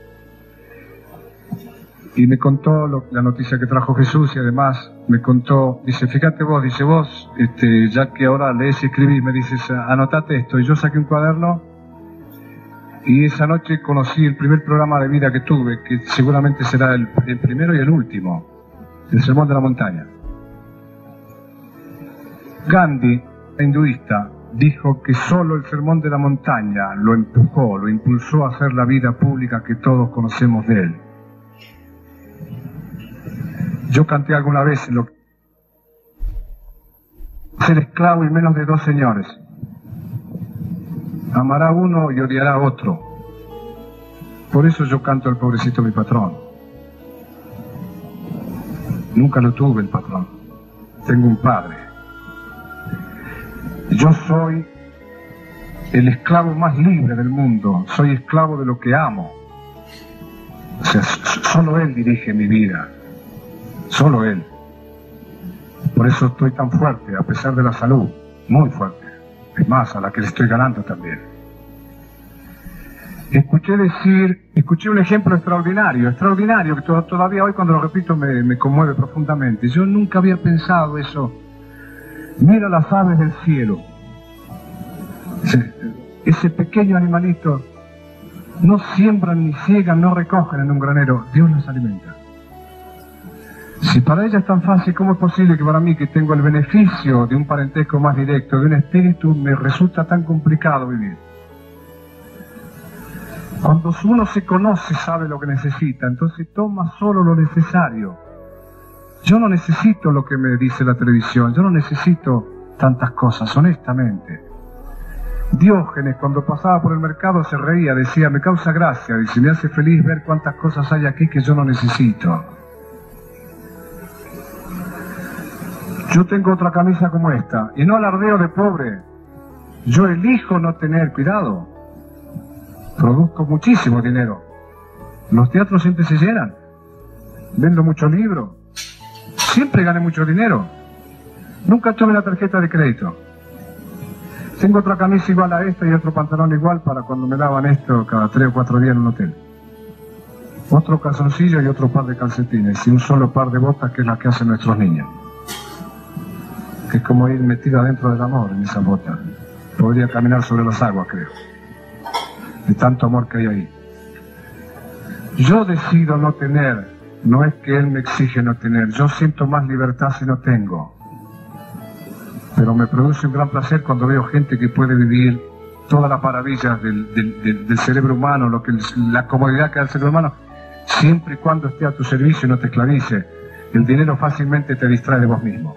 Y me contó lo, la noticia que trajo Jesús y además me contó, dice, fíjate vos, dice vos, este, ya que ahora lees y escribís, me dices, anotate esto. Y yo saqué un cuaderno y esa noche conocí el primer programa de vida que tuve, que seguramente será el, el primero y el último, el Sermón de la Montaña. Gandhi, hinduista, dijo que solo el Sermón de la Montaña lo empujó, lo impulsó a hacer la vida pública que todos conocemos de él. Yo canté alguna vez en lo que... ser esclavo y menos de dos señores. Amará a uno y odiará a otro. Por eso yo canto al pobrecito mi patrón. Nunca lo tuve el patrón. Tengo un padre. Yo soy el esclavo más libre del mundo. Soy esclavo de lo que amo. O sea, solo él dirige mi vida. Solo él. Por eso estoy tan fuerte, a pesar de la salud. Muy fuerte. Es más, a la que le estoy ganando también. Escuché decir, escuché un ejemplo extraordinario, extraordinario, que to- todavía hoy cuando lo repito me, me conmueve profundamente. Yo nunca había pensado eso. Mira las aves del cielo. Ese, ese pequeño animalito, no siembran ni ciegan, no recogen en un granero. Dios las alimenta. Si para ella es tan fácil, ¿cómo es posible que para mí, que tengo el beneficio de un parentesco más directo, de un espíritu, me resulta tan complicado vivir? Cuando uno se conoce, sabe lo que necesita, entonces toma solo lo necesario. Yo no necesito lo que me dice la televisión, yo no necesito tantas cosas, honestamente. Diógenes, cuando pasaba por el mercado, se reía, decía, me causa gracia, dice, me hace feliz ver cuántas cosas hay aquí que yo no necesito. Yo tengo otra camisa como esta, y no alardeo de pobre. Yo elijo no tener cuidado. Produzco muchísimo dinero. Los teatros siempre se llenan. Vendo muchos libros. Siempre gané mucho dinero. Nunca tuve la tarjeta de crédito. Tengo otra camisa igual a esta y otro pantalón igual para cuando me lavan esto cada tres o cuatro días en un hotel. Otro calzoncillo y otro par de calcetines y un solo par de botas que es la que hacen nuestros niños. que es como ir metido adentro del amor en esa bota. Podría caminar sobre las aguas, creo, de tanto amor que hay ahí. Yo decido no tener, no es que él me exige no tener, yo siento más libertad si no tengo. Pero me produce un gran placer cuando veo gente que puede vivir todas las maravillas del, del, del, del cerebro humano, lo que, la comodidad que da el cerebro humano, siempre y cuando esté a tu servicio y no te esclavice. El dinero fácilmente te distrae de vos mismo.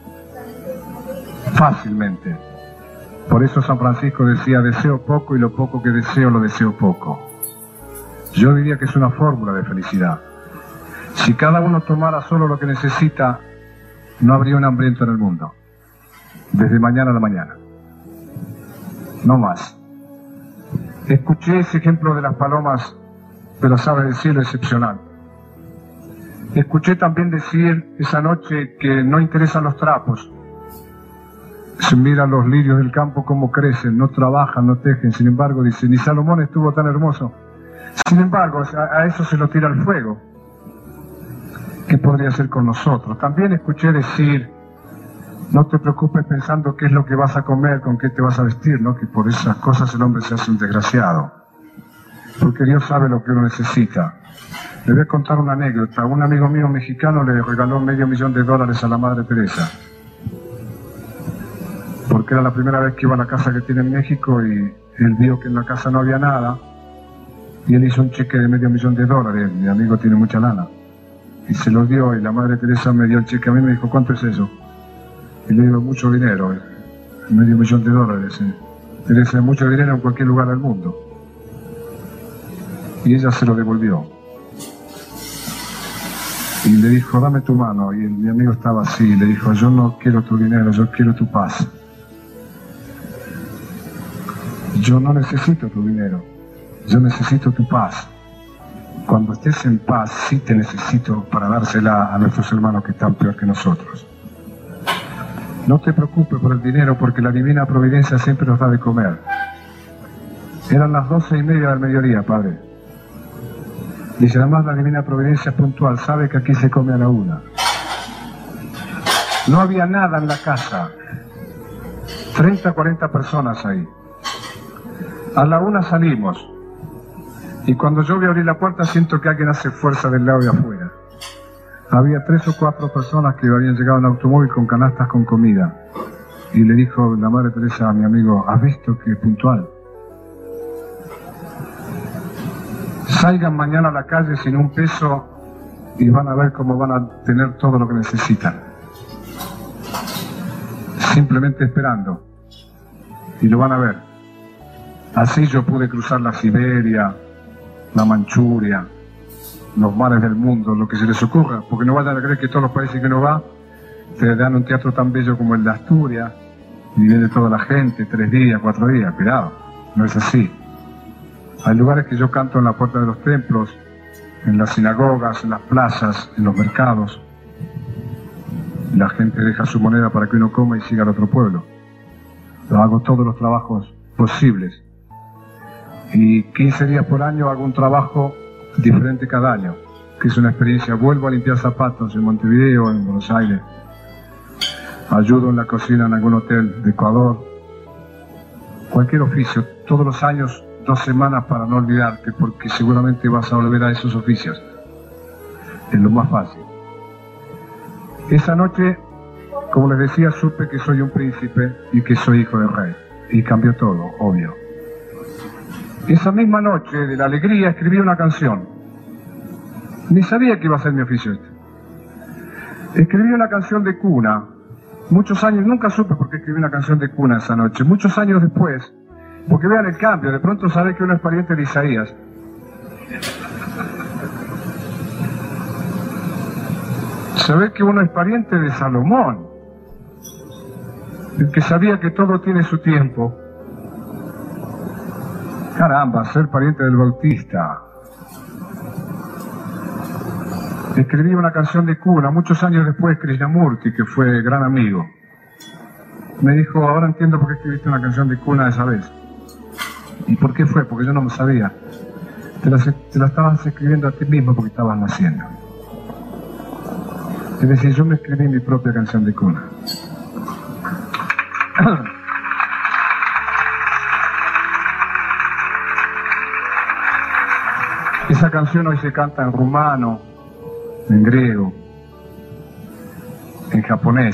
Fácilmente. Por eso San Francisco decía, deseo poco y lo poco que deseo lo deseo poco. Yo diría que es una fórmula de felicidad. Si cada uno tomara solo lo que necesita, no habría un hambriento en el mundo. Desde mañana a la mañana. No más. Escuché ese ejemplo de las palomas de las aves del cielo excepcional. Escuché también decir esa noche que no interesan los trapos. Se miran los lirios del campo cómo crecen, no trabajan, no tejen. Sin embargo, dice, ni Salomón estuvo tan hermoso. Sin embargo, a, a eso se lo tira el fuego. ¿Qué podría hacer con nosotros? También escuché decir, no te preocupes pensando qué es lo que vas a comer, con qué te vas a vestir, ¿no? Que por esas cosas el hombre se hace un desgraciado. Porque Dios sabe lo que uno necesita. Le voy a contar una anécdota. Un amigo mío mexicano le regaló medio millón de dólares a la Madre Teresa. Porque era la primera vez que iba a la casa que tiene en México y él vio que en la casa no había nada. Y él hizo un cheque de medio millón de dólares. Mi amigo tiene mucha lana. Y se lo dio y la Madre Teresa me dio el cheque a mí y me dijo, ¿cuánto es eso? Y le digo, mucho dinero, eh. medio millón de dólares. Eh. Teresa, mucho dinero en cualquier lugar del mundo. Y ella se lo devolvió. Y le dijo, dame tu mano. Y el, mi amigo estaba así. Le dijo, yo no quiero tu dinero, yo quiero tu paz. Yo no necesito tu dinero, yo necesito tu paz. Cuando estés en paz, sí te necesito para dársela a nuestros hermanos que están peor que nosotros. No te preocupes por el dinero, porque la divina providencia siempre nos da de comer. Eran las doce y media del mediodía, padre. Dice, además la divina providencia es puntual, sabe que aquí se come a la una. No había nada en la casa. treinta, cuarenta personas ahí. A la una salimos. Y cuando yo voy a abrir la puerta siento que alguien hace fuerza del lado de afuera. Había tres o cuatro personas que habían llegado en automóvil con canastas con comida. Y le dijo la Madre Teresa a mi amigo, ¿has visto que es puntual? Salgan mañana a la calle sin un peso y van a ver cómo van a tener todo lo que necesitan. Simplemente esperando. Y lo van a ver. Así yo pude cruzar la Siberia, la Manchuria, los mares del mundo, lo que se les ocurra, porque no vayan a creer que todos los países que uno va te dan un teatro tan bello como el de Asturias y viene toda la gente, tres días, cuatro días. Cuidado, no es así. Hay lugares que yo canto en la puerta de los templos, en las sinagogas, en las plazas, en los mercados. La gente deja su moneda para que uno coma y siga al otro pueblo. Yo hago todos los trabajos posibles. Y quince días por año hago un trabajo diferente cada año, que es una experiencia. Vuelvo a limpiar zapatos en Montevideo, en Buenos Aires. Ayudo en la cocina en algún hotel de Ecuador. Cualquier oficio, todos los años, dos semanas para no olvidarte, porque seguramente vas a volver a esos oficios. Es lo más fácil. Esa noche, como les decía, supe que soy un príncipe y que soy hijo del rey. Y cambió todo, obvio. Esa misma noche de la alegría escribí una canción. Ni sabía que iba a ser mi oficio este. Escribí una canción de cuna. Muchos años, nunca supe por qué escribí una canción de cuna esa noche. Muchos años después, porque vean el cambio, de pronto sabés que uno es pariente de Isaías. Sabés que uno es pariente de Salomón, el que sabía que todo tiene su tiempo. Caramba, ser pariente del Bautista. Escribí una canción de cuna. Muchos años después, Krishnamurti, que fue gran amigo, me dijo, ahora entiendo por qué escribiste una canción de cuna esa vez. ¿Y por qué fue? Porque yo no lo sabía. Te la, te la estabas escribiendo a ti mismo porque estabas naciendo. Es decir, yo me escribí mi propia canción de cuna. Esa canción hoy se canta en rumano, en griego, en japonés.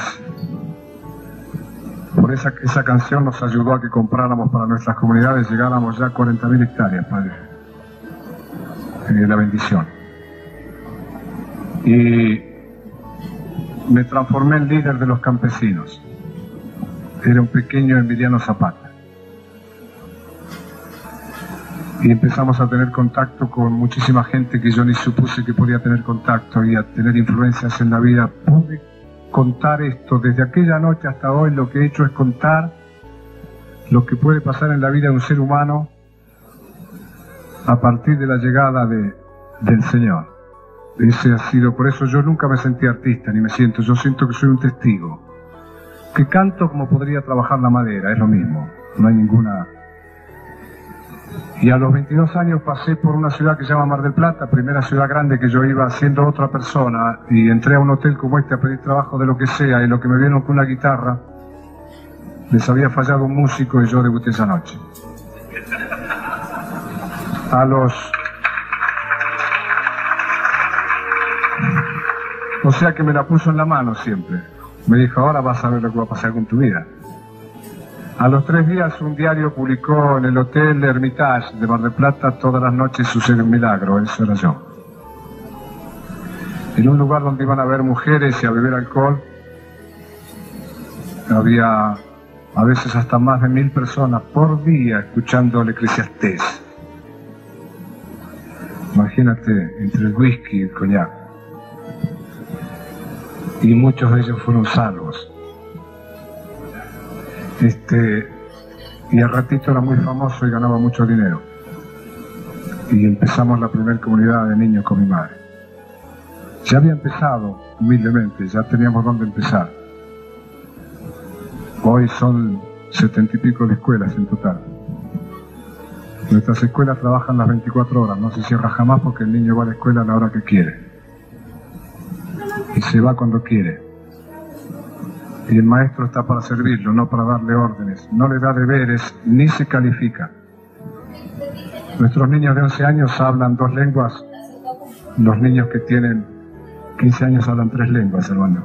Por esa, esa canción nos ayudó a que compráramos para nuestras comunidades, llegáramos ya a cuarenta mil hectáreas, Padre. Eh, la bendición. Y me transformé en líder de los campesinos. Era un pequeño Emiliano Zapata. Y empezamos a tener contacto con muchísima gente que yo ni supuse que podía tener contacto y a tener influencias en la vida. Pude contar esto desde aquella noche hasta hoy. Lo que he hecho es contar lo que puede pasar en la vida de un ser humano a partir de la llegada de, del Señor. Ese ha sido, por eso yo nunca me sentí artista, ni me siento, yo siento que soy un testigo. Que canto como podría trabajar la madera, es lo mismo, no hay ninguna... Y a los veintidós años pasé por una ciudad que se llama Mar del Plata, primera ciudad grande que yo iba siendo otra persona, y entré a un hotel como este a pedir trabajo de lo que sea, y lo que me vieron con una guitarra, les había fallado un músico y yo debuté esa noche. A los... O sea que me la puso en la mano siempre. Me dijo, ahora vas a ver lo que va a pasar con tu vida. A los tres días un diario publicó en el Hotel Hermitage de Mar del Plata, todas las noches sucede un milagro, eso era yo. En un lugar donde iban a ver mujeres y a beber alcohol, había a veces hasta más de mil personas por día escuchando el Eclesiastés. Imagínate, entre el whisky y el coñac. Y muchos de ellos fueron salvos. Este, y al ratito era muy famoso y ganaba mucho dinero. Y empezamos la primera comunidad de niños con mi madre. Ya había empezado humildemente, ya teníamos dónde empezar. Hoy son setenta y pico de escuelas en total. Nuestras escuelas trabajan las veinticuatro horas, no se cierra jamás porque el niño va a la escuela a la hora que quiere. Y se va cuando quiere. Y el maestro está para servirlo, no para darle órdenes. No le da deberes, ni se califica. Nuestros niños de once años hablan dos lenguas. Los niños que tienen quince años hablan tres lenguas, hermano.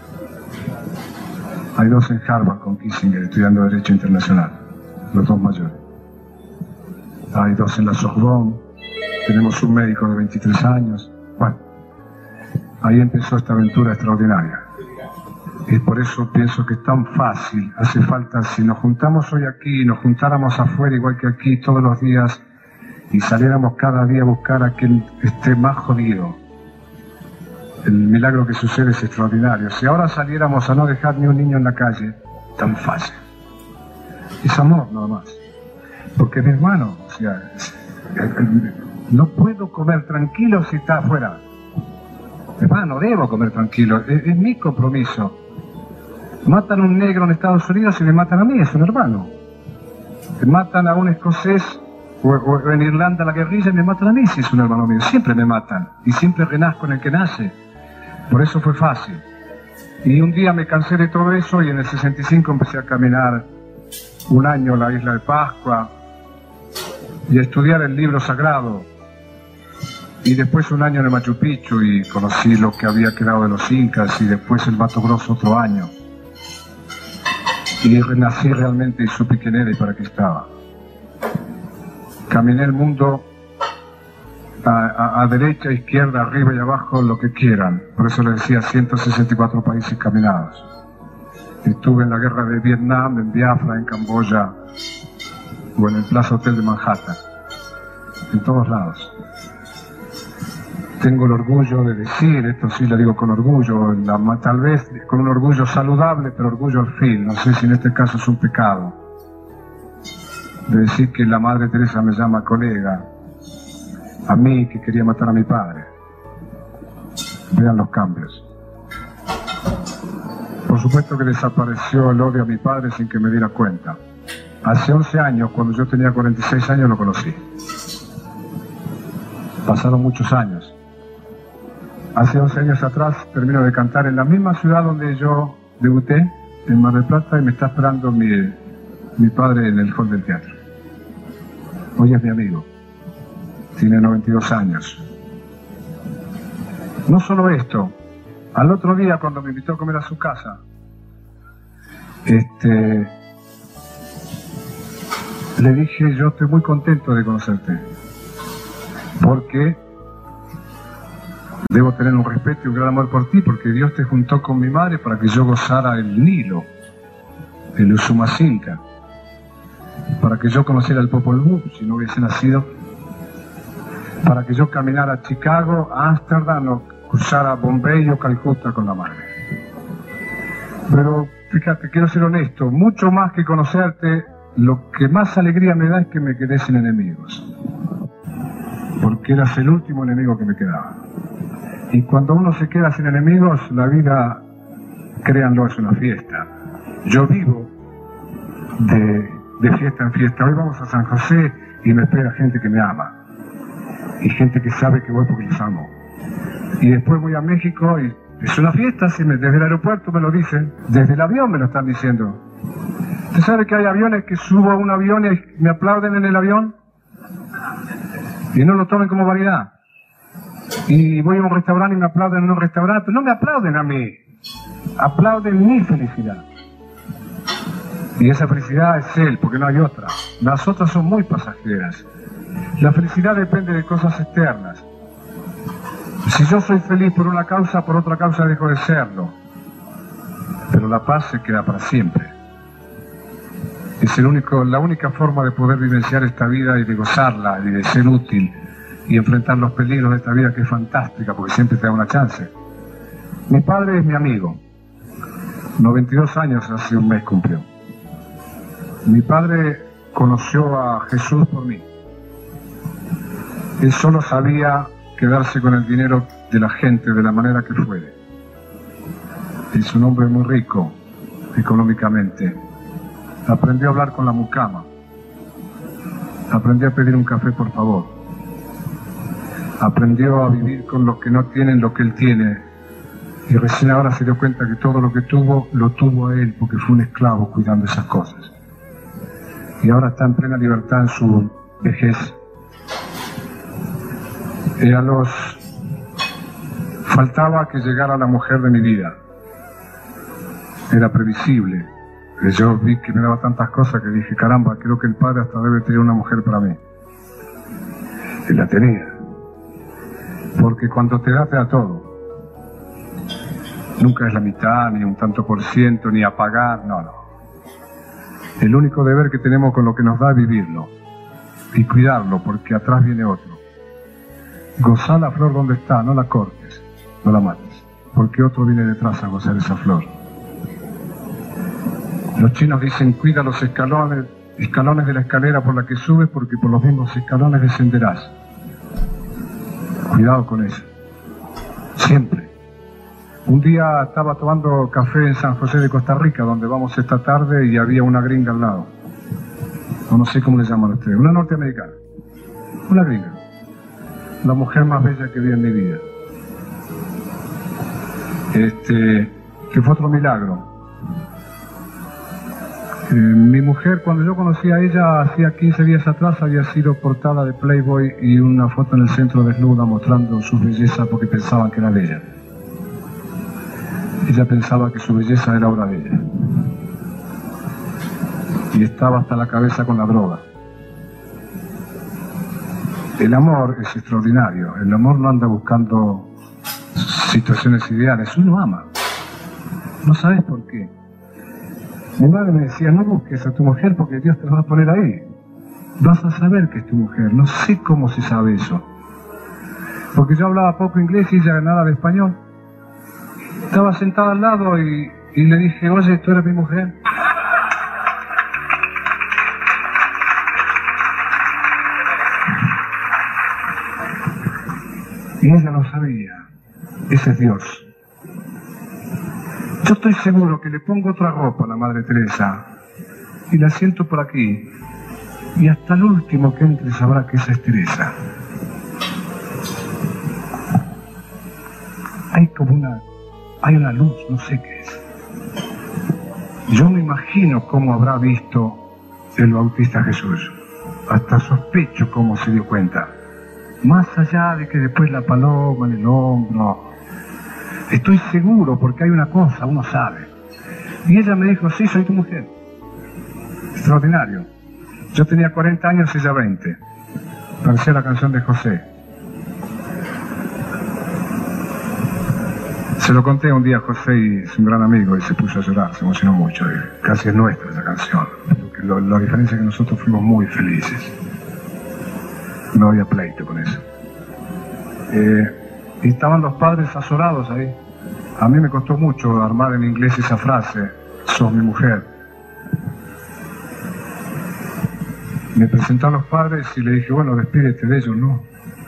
Hay dos en Harvard con Kissinger estudiando Derecho Internacional, los dos mayores. Hay dos en la Sorbonne. Tenemos un médico de veintitrés años. Bueno, ahí empezó esta aventura extraordinaria. Y por eso pienso que es tan fácil, hace falta, si nos juntamos hoy aquí, nos juntáramos afuera igual que aquí todos los días y saliéramos cada día a buscar a quien esté más jodido, el milagro que sucede es extraordinario. Si ahora saliéramos a no dejar ni un niño en la calle, tan fácil. Es amor nada más. Porque mi hermano, o sea, no puedo comer tranquilo si está afuera. Hermano, debo comer tranquilo, es, es mi compromiso. Matan a un negro en Estados Unidos y me matan a mí, es un hermano. Matan a un escocés o, o en Irlanda la guerrilla y me matan a mí, si es un hermano mío. Siempre me matan y siempre renazco en el que nace. Por eso fue fácil. Y un día me cansé de todo eso y en el sesenta y cinco empecé a caminar un año a la isla de Pascua y a estudiar el libro sagrado. Y después un año en el Machu Picchu y conocí lo que había quedado de los incas y después el Mato Grosso otro año. Y renací realmente y supe quién era y para qué estaba. Caminé el mundo a, a, a derecha, izquierda, arriba y abajo, lo que quieran. Por eso le decía ciento sesenta y cuatro países caminados. Estuve en la guerra de Vietnam, en Biafra, en Camboya o en el Plaza Hotel de Manhattan. En todos lados. Tengo el orgullo de decir, esto sí lo digo con orgullo, la, tal vez con un orgullo saludable, pero orgullo al fin, no sé si en este caso es un pecado, de decir que la Madre Teresa me llama colega, a mí que quería matar a mi padre. Vean los cambios. Por supuesto que desapareció el odio a mi padre sin que me diera cuenta. Hace once años, cuando yo tenía cuarenta y seis años, lo conocí. Pasaron muchos años. Hace once años atrás termino de cantar en la misma ciudad donde yo debuté, en Mar del Plata y me está esperando mi, mi padre en el hall del teatro. Hoy es mi amigo. Tiene noventa y dos años. No solo esto, al otro día cuando me invitó a comer a su casa, este, le dije, yo estoy muy contento de conocerte, porque debo tener un respeto y un gran amor por ti, porque Dios te juntó con mi madre para que yo gozara el Nilo, el Usumacinta, para que yo conociera el Popol Vuh, si no hubiese nacido, para que yo caminara a Chicago, a Ámsterdam, o cruzara a Bombay o Calcuta con la madre. Pero fíjate, quiero ser honesto, mucho más que conocerte, lo que más alegría me da es que me quedé sin enemigos, porque eras el último enemigo que me quedaba. Y cuando uno se queda sin enemigos, la vida, créanlo, es una fiesta. Yo vivo de, de fiesta en fiesta. Hoy vamos a San José y me espera gente que me ama. Y gente que sabe que voy porque los amo. Y después voy a México y es una fiesta, si me, desde el aeropuerto me lo dicen, desde el avión me lo están diciendo. ¿Usted sabe que hay aviones que subo a un avión y me aplauden en el avión? Y no lo tomen como vanidad. Y voy a un restaurante y me aplauden en un restaurante, pero no me aplauden a mí, aplauden mi felicidad. Y esa felicidad es él, porque no hay otra. Las otras son muy pasajeras. La felicidad depende de cosas externas. Si yo soy feliz por una causa, por otra causa dejo de serlo. Pero la paz se queda para siempre. Es el único, la única forma de poder vivenciar esta vida y de gozarla y de ser útil y enfrentar los peligros de esta vida, que es fantástica porque siempre te da una chance. Mi padre es mi amigo. noventa y dos años hace un mes cumplió. Mi padre conoció a Jesús por mí. Él solo sabía quedarse con el dinero de la gente de la manera que fuere. Es un hombre muy rico económicamente. Aprendió a hablar con la mucama. Aprendió a pedir un café por favor. Aprendió a vivir con los que no tienen lo que él tiene. Y recién ahora se dio cuenta que todo lo que tuvo, lo tuvo a él, porque fue un esclavo cuidando esas cosas. Y ahora está en plena libertad en su vejez. Y a los... faltaba que llegara la mujer de mi vida. Era previsible. Yo vi que me daba tantas cosas que dije, caramba, creo que el padre hasta debe tener una mujer para mí. Y la tenía. Porque cuando te da, te da todo. Nunca es la mitad, ni un tanto por ciento, ni a pagar, no, no. El único deber que tenemos con lo que nos da es vivirlo. Y cuidarlo, porque atrás viene otro. Gozar la flor donde está, no la cortes, no la mates. Porque otro viene detrás a gozar esa flor. Los chinos dicen, cuida los escalones, escalones de la escalera por la que subes, porque por los mismos escalones descenderás. Cuidado con eso. Siempre. Un día estaba tomando café en San José de Costa Rica, donde vamos esta tarde, y había una gringa al lado. No, no sé cómo le llaman a ustedes. Una norteamericana. Una gringa. La mujer más bella que vi en mi vida. Este, que fue otro milagro. Eh, mi mujer, cuando yo conocí a ella, hacía quince días atrás, había sido portada de Playboy y una foto en el centro desnuda mostrando su belleza porque pensaban que era de ella. Ella pensaba que su belleza era obra de ella. Y estaba hasta la cabeza con la droga. El amor es extraordinario. El amor no anda buscando situaciones ideales. Uno ama. No sabes por qué. Mi madre me decía, no busques a tu mujer porque Dios te la va a poner ahí. Vas a saber que es tu mujer. No sé cómo se sabe eso. Porque yo hablaba poco inglés y ella nada de español. Estaba sentada al lado y, y le dije, oye, ¿tú eres mi mujer? Y ella lo sabía. Ese es Dios. Yo estoy seguro que le pongo otra ropa a la Madre Teresa y la siento por aquí, y hasta el último que entre sabrá que esa es Teresa. Hay como una, hay una luz, no sé qué es. Yo me imagino cómo habrá visto el Bautista Jesús. Hasta sospecho cómo se dio cuenta. Más allá de que después la paloma en el hombro. Estoy seguro porque hay una cosa, uno sabe. Y ella me dijo, sí, soy tu mujer. Extraordinario. Yo tenía cuarenta años y ella veinte. Parecía la canción de José. Se lo conté un día a José y es un gran amigo y se puso a llorar, se emocionó mucho. Y casi es nuestra esa canción. Lo, la diferencia es que nosotros fuimos muy felices. No había pleito con eso. Eh, y estaban los padres azorados ahí. A mí me costó mucho armar en inglés esa frase, sos mi mujer. Me presenté a los padres y le dije, bueno, despídete de ellos, ¿no?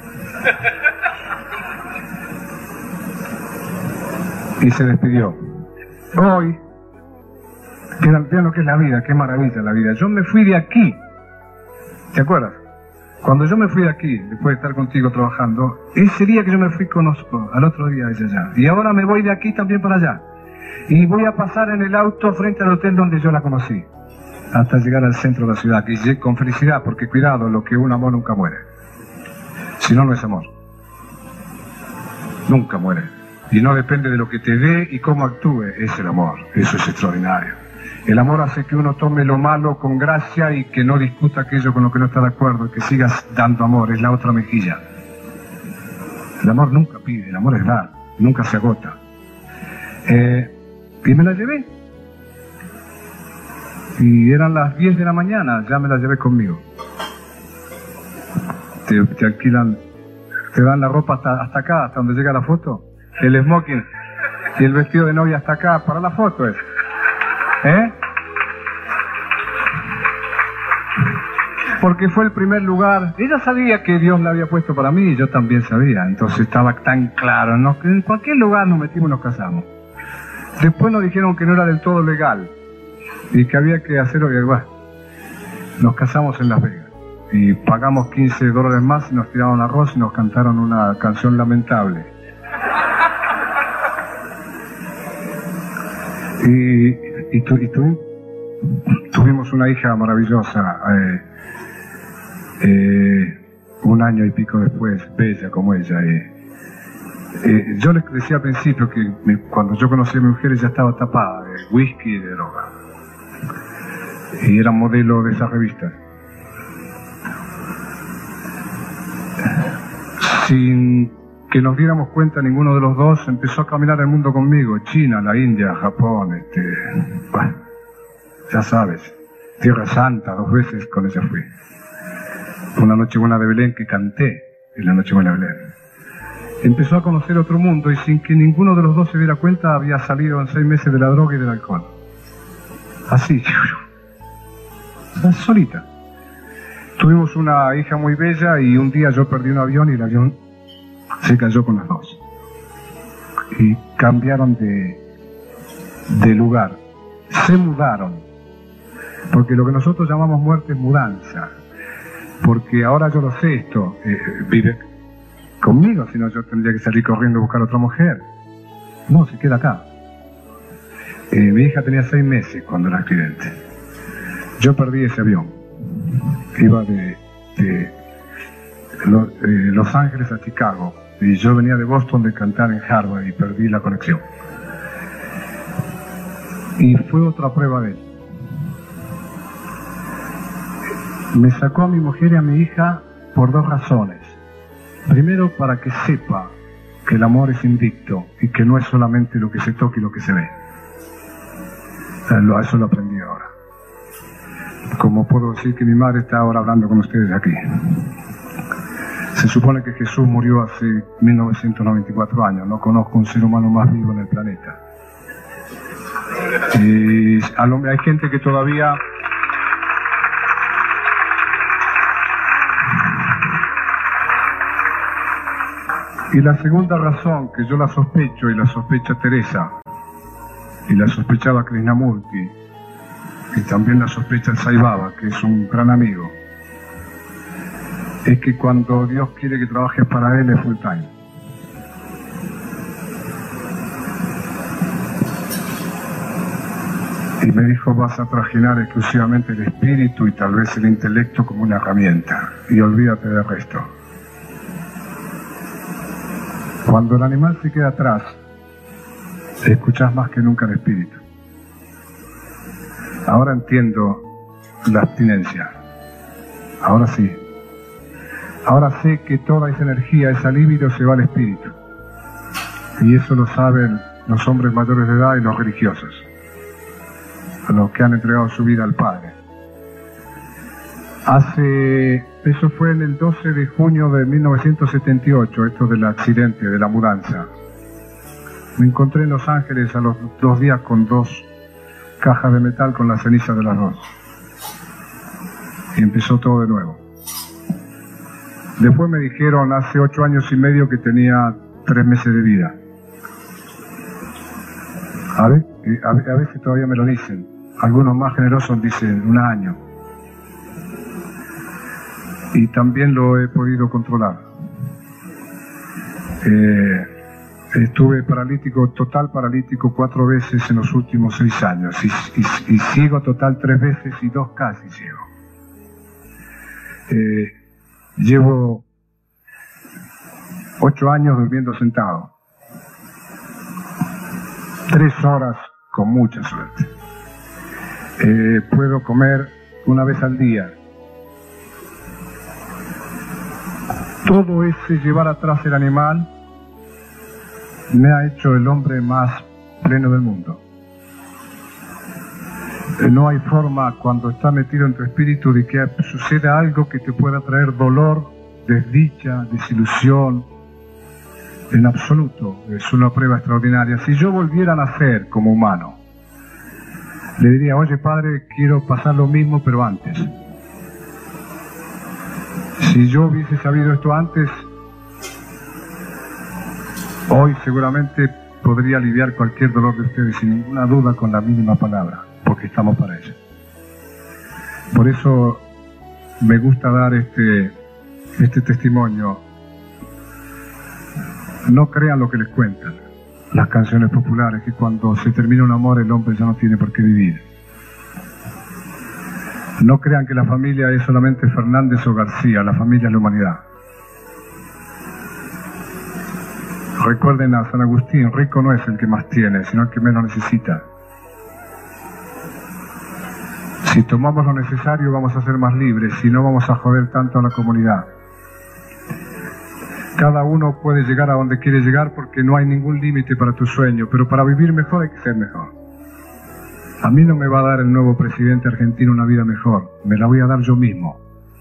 Y se despidió. Hoy, vean, vean lo que es la vida, qué maravilla la vida. Yo me fui de aquí, ¿te acuerdas? Cuando yo me fui de aquí, después de estar contigo trabajando, ese día que yo me fui conozco, al otro día ella allá. Y ahora me voy de aquí también para allá. Y voy a pasar en el auto frente al hotel donde yo la conocí, hasta llegar al centro de la ciudad. Y con felicidad, porque cuidado, lo que un amor nunca muere. Si no, no es amor. Nunca muere. Y no depende de lo que te dé y cómo actúe, es el amor. Eso es extraordinario. El amor hace que uno tome lo malo con gracia y que no discuta aquello con lo que no está de acuerdo, y que sigas dando amor, es la otra mejilla. El amor nunca pide, el amor es dar, nunca se agota. Eh, y me la llevé. Y eran las diez de la mañana, ya me la llevé conmigo. Te, te alquilan, te dan la ropa hasta, hasta acá, hasta donde llega la foto. El smoking y el vestido de novia hasta acá, para la foto es. ¿Eh? Porque fue el primer lugar. Ella sabía que Dios la había puesto para mí y yo también sabía. Entonces estaba tan claro, ¿no? Que en cualquier lugar nos metimos y nos casamos. Después nos dijeron que no era del todo legal y que había que hacerlo. Bueno, nos casamos en Las Vegas y pagamos quince dólares más y nos tiraron arroz y nos cantaron una canción lamentable. Y, y, tu, y tu, tuvimos una hija maravillosa, eh, eh, un año y pico después, bella como ella. Eh. Eh, yo les decía al principio que me, cuando yo conocí a mi mujer ella estaba tapada de whisky y de droga. Y era modelo de esas revistas. Sin que nos diéramos cuenta, ninguno de los dos empezó a caminar el mundo conmigo. China, la India, Japón, este, bueno, ya sabes, Tierra Santa, dos veces con ella fui. Una Nochebuena de Belén que canté en la Nochebuena de Belén. Empezó a conocer otro mundo y sin que ninguno de los dos se diera cuenta había salido en seis meses de la droga y del alcohol. Así, solita. Tuvimos una hija muy bella y un día yo perdí un avión y el avión se cayó con las dos. Y cambiaron de, de lugar. Se mudaron. Porque lo que nosotros llamamos muerte es mudanza. Porque ahora yo lo sé esto. Eh, vive conmigo, si no yo tendría que salir corriendo a buscar otra mujer. No, se queda acá. Eh, mi hija tenía seis meses cuando el accidente. Yo perdí ese avión. Iba de, de Los, eh, Los Ángeles a Chicago. Y yo venía de Boston de cantar en Harvard y perdí la conexión. Y fue otra prueba de él. Me sacó a mi mujer y a mi hija por dos razones. Primero, para que sepa que el amor es invicto y que no es solamente lo que se toca y lo que se ve. Eso lo aprendí ahora. Como puedo decir que mi madre está ahora hablando con ustedes aquí. Se supone que Jesús murió hace mil novecientos noventa y cuatro años. No conozco un ser humano más vivo en el planeta. Y hay gente que todavía... Y la segunda razón, que yo la sospecho, y la sospecha Teresa, y la sospechaba Krishnamurti, y también la sospecha el Sai Baba, que es un gran amigo, es que cuando Dios quiere que trabajes para Él es full time. Y me dijo, vas a trajinar exclusivamente el espíritu y tal vez el intelecto como una herramienta, y olvídate del resto. Cuando el animal se queda atrás, escuchás más que nunca el espíritu. Ahora entiendo la abstinencia. Ahora sí. Ahora sé que toda esa energía, esa libido se va al espíritu. Y eso lo saben los hombres mayores de edad y los religiosos, a los que han entregado su vida al Padre. Hace... Eso fue en el doce de junio de mil novecientos setenta y ocho, esto del accidente, de la mudanza. Me encontré en Los Ángeles a los dos días con dos cajas de metal con la ceniza de las dos. Y empezó todo de nuevo. Después me dijeron hace ocho años y medio que tenía tres meses de vida. A ver, a veces todavía me lo dicen. Algunos más generosos dicen un año. Y también lo he podido controlar. Eh, estuve paralítico, total paralítico cuatro veces en los últimos seis años. Y, y, y ciego total tres veces y dos casi ciego. Eh, llevo ocho años durmiendo sentado. Tres horas con mucha suerte. Eh, puedo comer una vez al día. Todo ese llevar atrás el animal me ha hecho el hombre más pleno del mundo. Eh, no hay forma cuando está metido en tu espíritu de que suceda algo que te pueda traer dolor, desdicha, desilusión. En absoluto, es una prueba extraordinaria. Si yo volviera a nacer como humano, le diría, oye padre, quiero pasar lo mismo pero antes. Si yo hubiese sabido esto antes, hoy seguramente podría aliviar cualquier dolor de ustedes sin ninguna duda con la mínima palabra, porque estamos para eso. Por eso me gusta dar este, este testimonio. No crean lo que les cuentan las canciones populares, que cuando se termina un amor el hombre ya no tiene por qué vivir. No crean que la familia es solamente Fernández o García, la familia es la humanidad. Recuerden a San Agustín, rico no es el que más tiene, sino el que menos necesita. Si tomamos lo necesario vamos a ser más libres, si no vamos a joder tanto a la comunidad. Cada uno puede llegar a donde quiere llegar porque no hay ningún límite para tu sueño, pero para vivir mejor hay que ser mejor. A mí no me va a dar el nuevo presidente argentino una vida mejor, me la voy a dar yo mismo.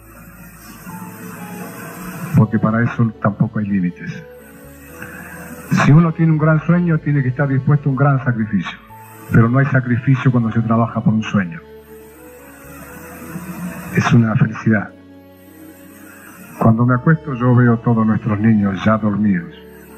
Porque para eso tampoco hay límites. Si uno tiene un gran sueño, tiene que estar dispuesto a un gran sacrificio. Pero no hay sacrificio cuando se trabaja por un sueño. Es una felicidad. Cuando me acuesto yo veo todos nuestros niños ya dormidos.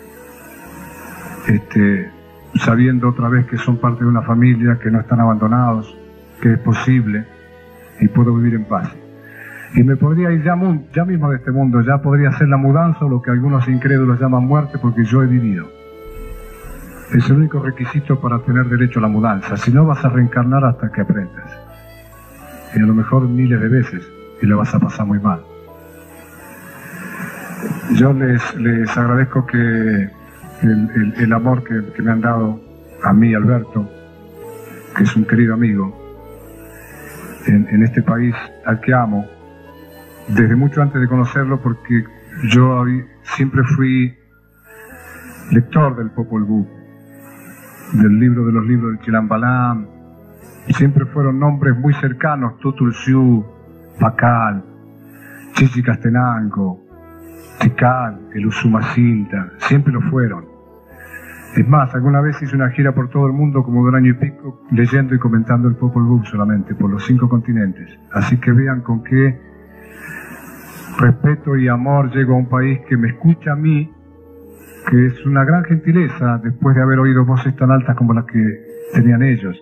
Este... sabiendo otra vez que son parte de una familia, que no están abandonados, que es posible y puedo vivir en paz. Y me podría ir ya, ya mismo de este mundo, ya podría ser la mudanza o lo que algunos incrédulos llaman muerte, porque yo he vivido. Es el único requisito para tener derecho a la mudanza, si no vas a reencarnar hasta que aprendas. Y a lo mejor miles de veces, y lo vas a pasar muy mal. Yo les, les agradezco que El, el, el amor que, que me han dado a mí, Alberto, que es un querido amigo, en, en este país al que amo, desde mucho antes de conocerlo, porque yo siempre fui lector del Popol Vuh, del libro de los libros de Chilam Balam. Siempre fueron nombres muy cercanos, Tutulciú, Pacal, Chichicastenango, Tikal, el Usumacinta, siempre lo fueron. Es más, alguna vez hice una gira por todo el mundo, como de un año y pico, leyendo y comentando el Popol Vuh solamente, por los cinco continentes. Así que vean con qué respeto y amor llego a un país que me escucha a mí, que es una gran gentileza después de haber oído voces tan altas como las que tenían ellos.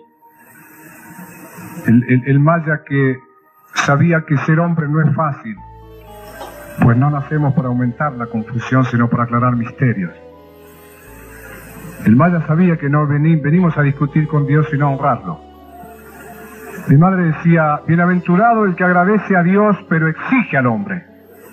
El, el, el maya que sabía que ser hombre no es fácil, pues no nacemos para aumentar la confusión, sino para aclarar misterios. El maya sabía que no vení, venimos a discutir con Dios, sino a honrarlo. Mi madre decía, bienaventurado el que agradece a Dios, pero exige al hombre.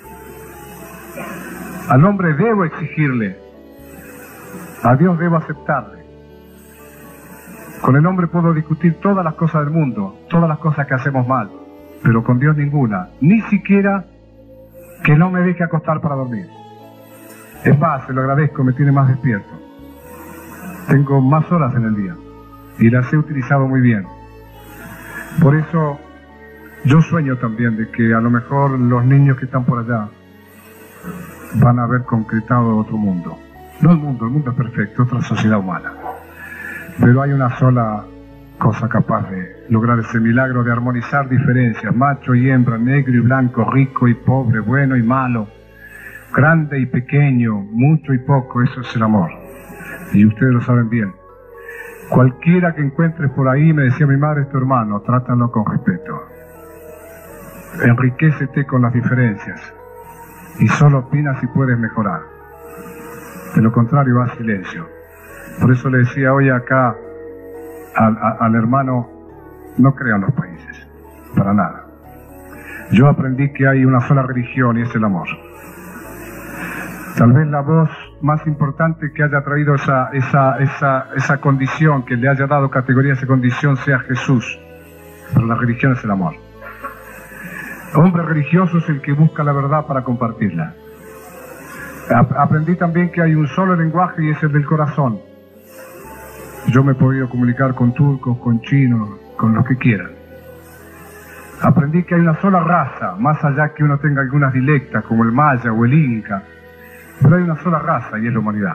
Al hombre debo exigirle, a Dios debo aceptarle. Con el hombre puedo discutir todas las cosas del mundo, todas las cosas que hacemos mal, pero con Dios ninguna, ni siquiera que no me deje acostar para dormir. Es más, se lo agradezco, me tiene más despierto. Tengo más horas en el día y las he utilizado muy bien. Por eso yo sueño también de que a lo mejor los niños que están por allá van a haber concretado otro mundo. No el mundo, el mundo es perfecto, otra sociedad humana. Pero hay una sola cosa capaz de lograr ese milagro de armonizar diferencias, macho y hembra, negro y blanco, rico y pobre, bueno y malo, grande y pequeño, mucho y poco. Eso es el amor. Y ustedes lo saben bien. Cualquiera que encuentres por ahí, me decía mi madre, es tu hermano, trátalo con respeto. Enriquécete con las diferencias y solo opina si puedes mejorar. De lo contrario, haz silencio. Por eso le decía hoy acá al, a, al hermano, no crean los países, para nada. Yo aprendí que hay una sola religión y es el amor. Tal vez la voz más importante que haya traído esa, esa, esa, esa condición, que le haya dado categoría a esa condición, sea Jesús. Pero la religión es el amor. El hombre religioso es el que busca la verdad para compartirla. Aprendí también que hay un solo lenguaje y es el del corazón. Yo me he podido comunicar con turcos, con chinos, con los que quieran. Aprendí que hay una sola raza, más allá que uno tenga algunas dialectas como el maya o el inca. Pero hay una sola raza y es la humanidad.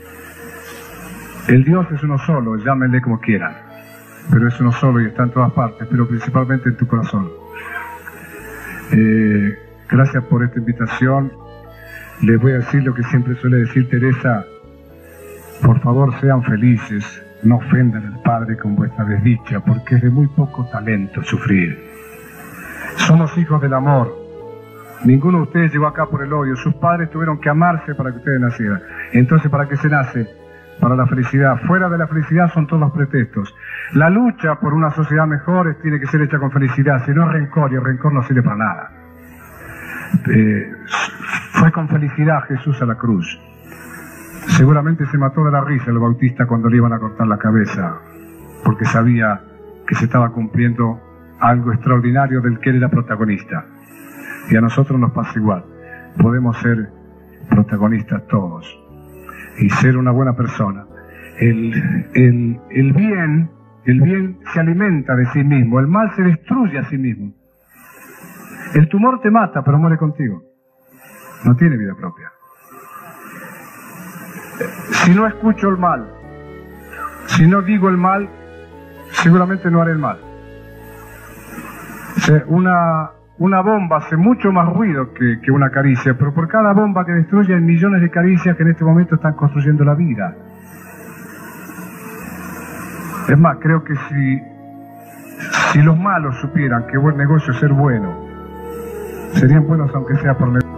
El Dios es uno solo, llámenle como quieran. Pero es uno solo y está en todas partes, pero principalmente en tu corazón. Eh, gracias por esta invitación. Les voy a decir lo que siempre suele decir Teresa. Por favor, sean felices. No ofendan al Padre con vuestra desdicha, porque es de muy poco talento sufrir. Somos hijos del amor. Ninguno de ustedes llegó acá por el odio. Sus padres tuvieron que amarse para que ustedes nacieran. Entonces, ¿para qué se nace? Para la felicidad. Fuera de la felicidad son todos los pretextos. La lucha por una sociedad mejor tiene que ser hecha con felicidad, si no es rencor, y el rencor no sirve para nada. Eh, fue con felicidad Jesús a la cruz. Seguramente se mató de la risa el Bautista cuando le iban a cortar la cabeza, porque sabía que se estaba cumpliendo algo extraordinario del que él era protagonista. Y a nosotros nos pasa igual. Podemos ser protagonistas todos y ser una buena persona. El, el, el bien, el bien se alimenta de sí mismo, el mal se destruye a sí mismo. El tumor te mata, pero muere contigo. No tiene vida propia. Si no escucho el mal, si no digo el mal, seguramente no haré el mal. Una, una bomba hace mucho más ruido que, que una caricia, pero por cada bomba que destruye hay millones de caricias que en este momento están construyendo la vida. Es más, creo que si, si los malos supieran que buen negocio es ser bueno, serían buenos aunque sea por negocio.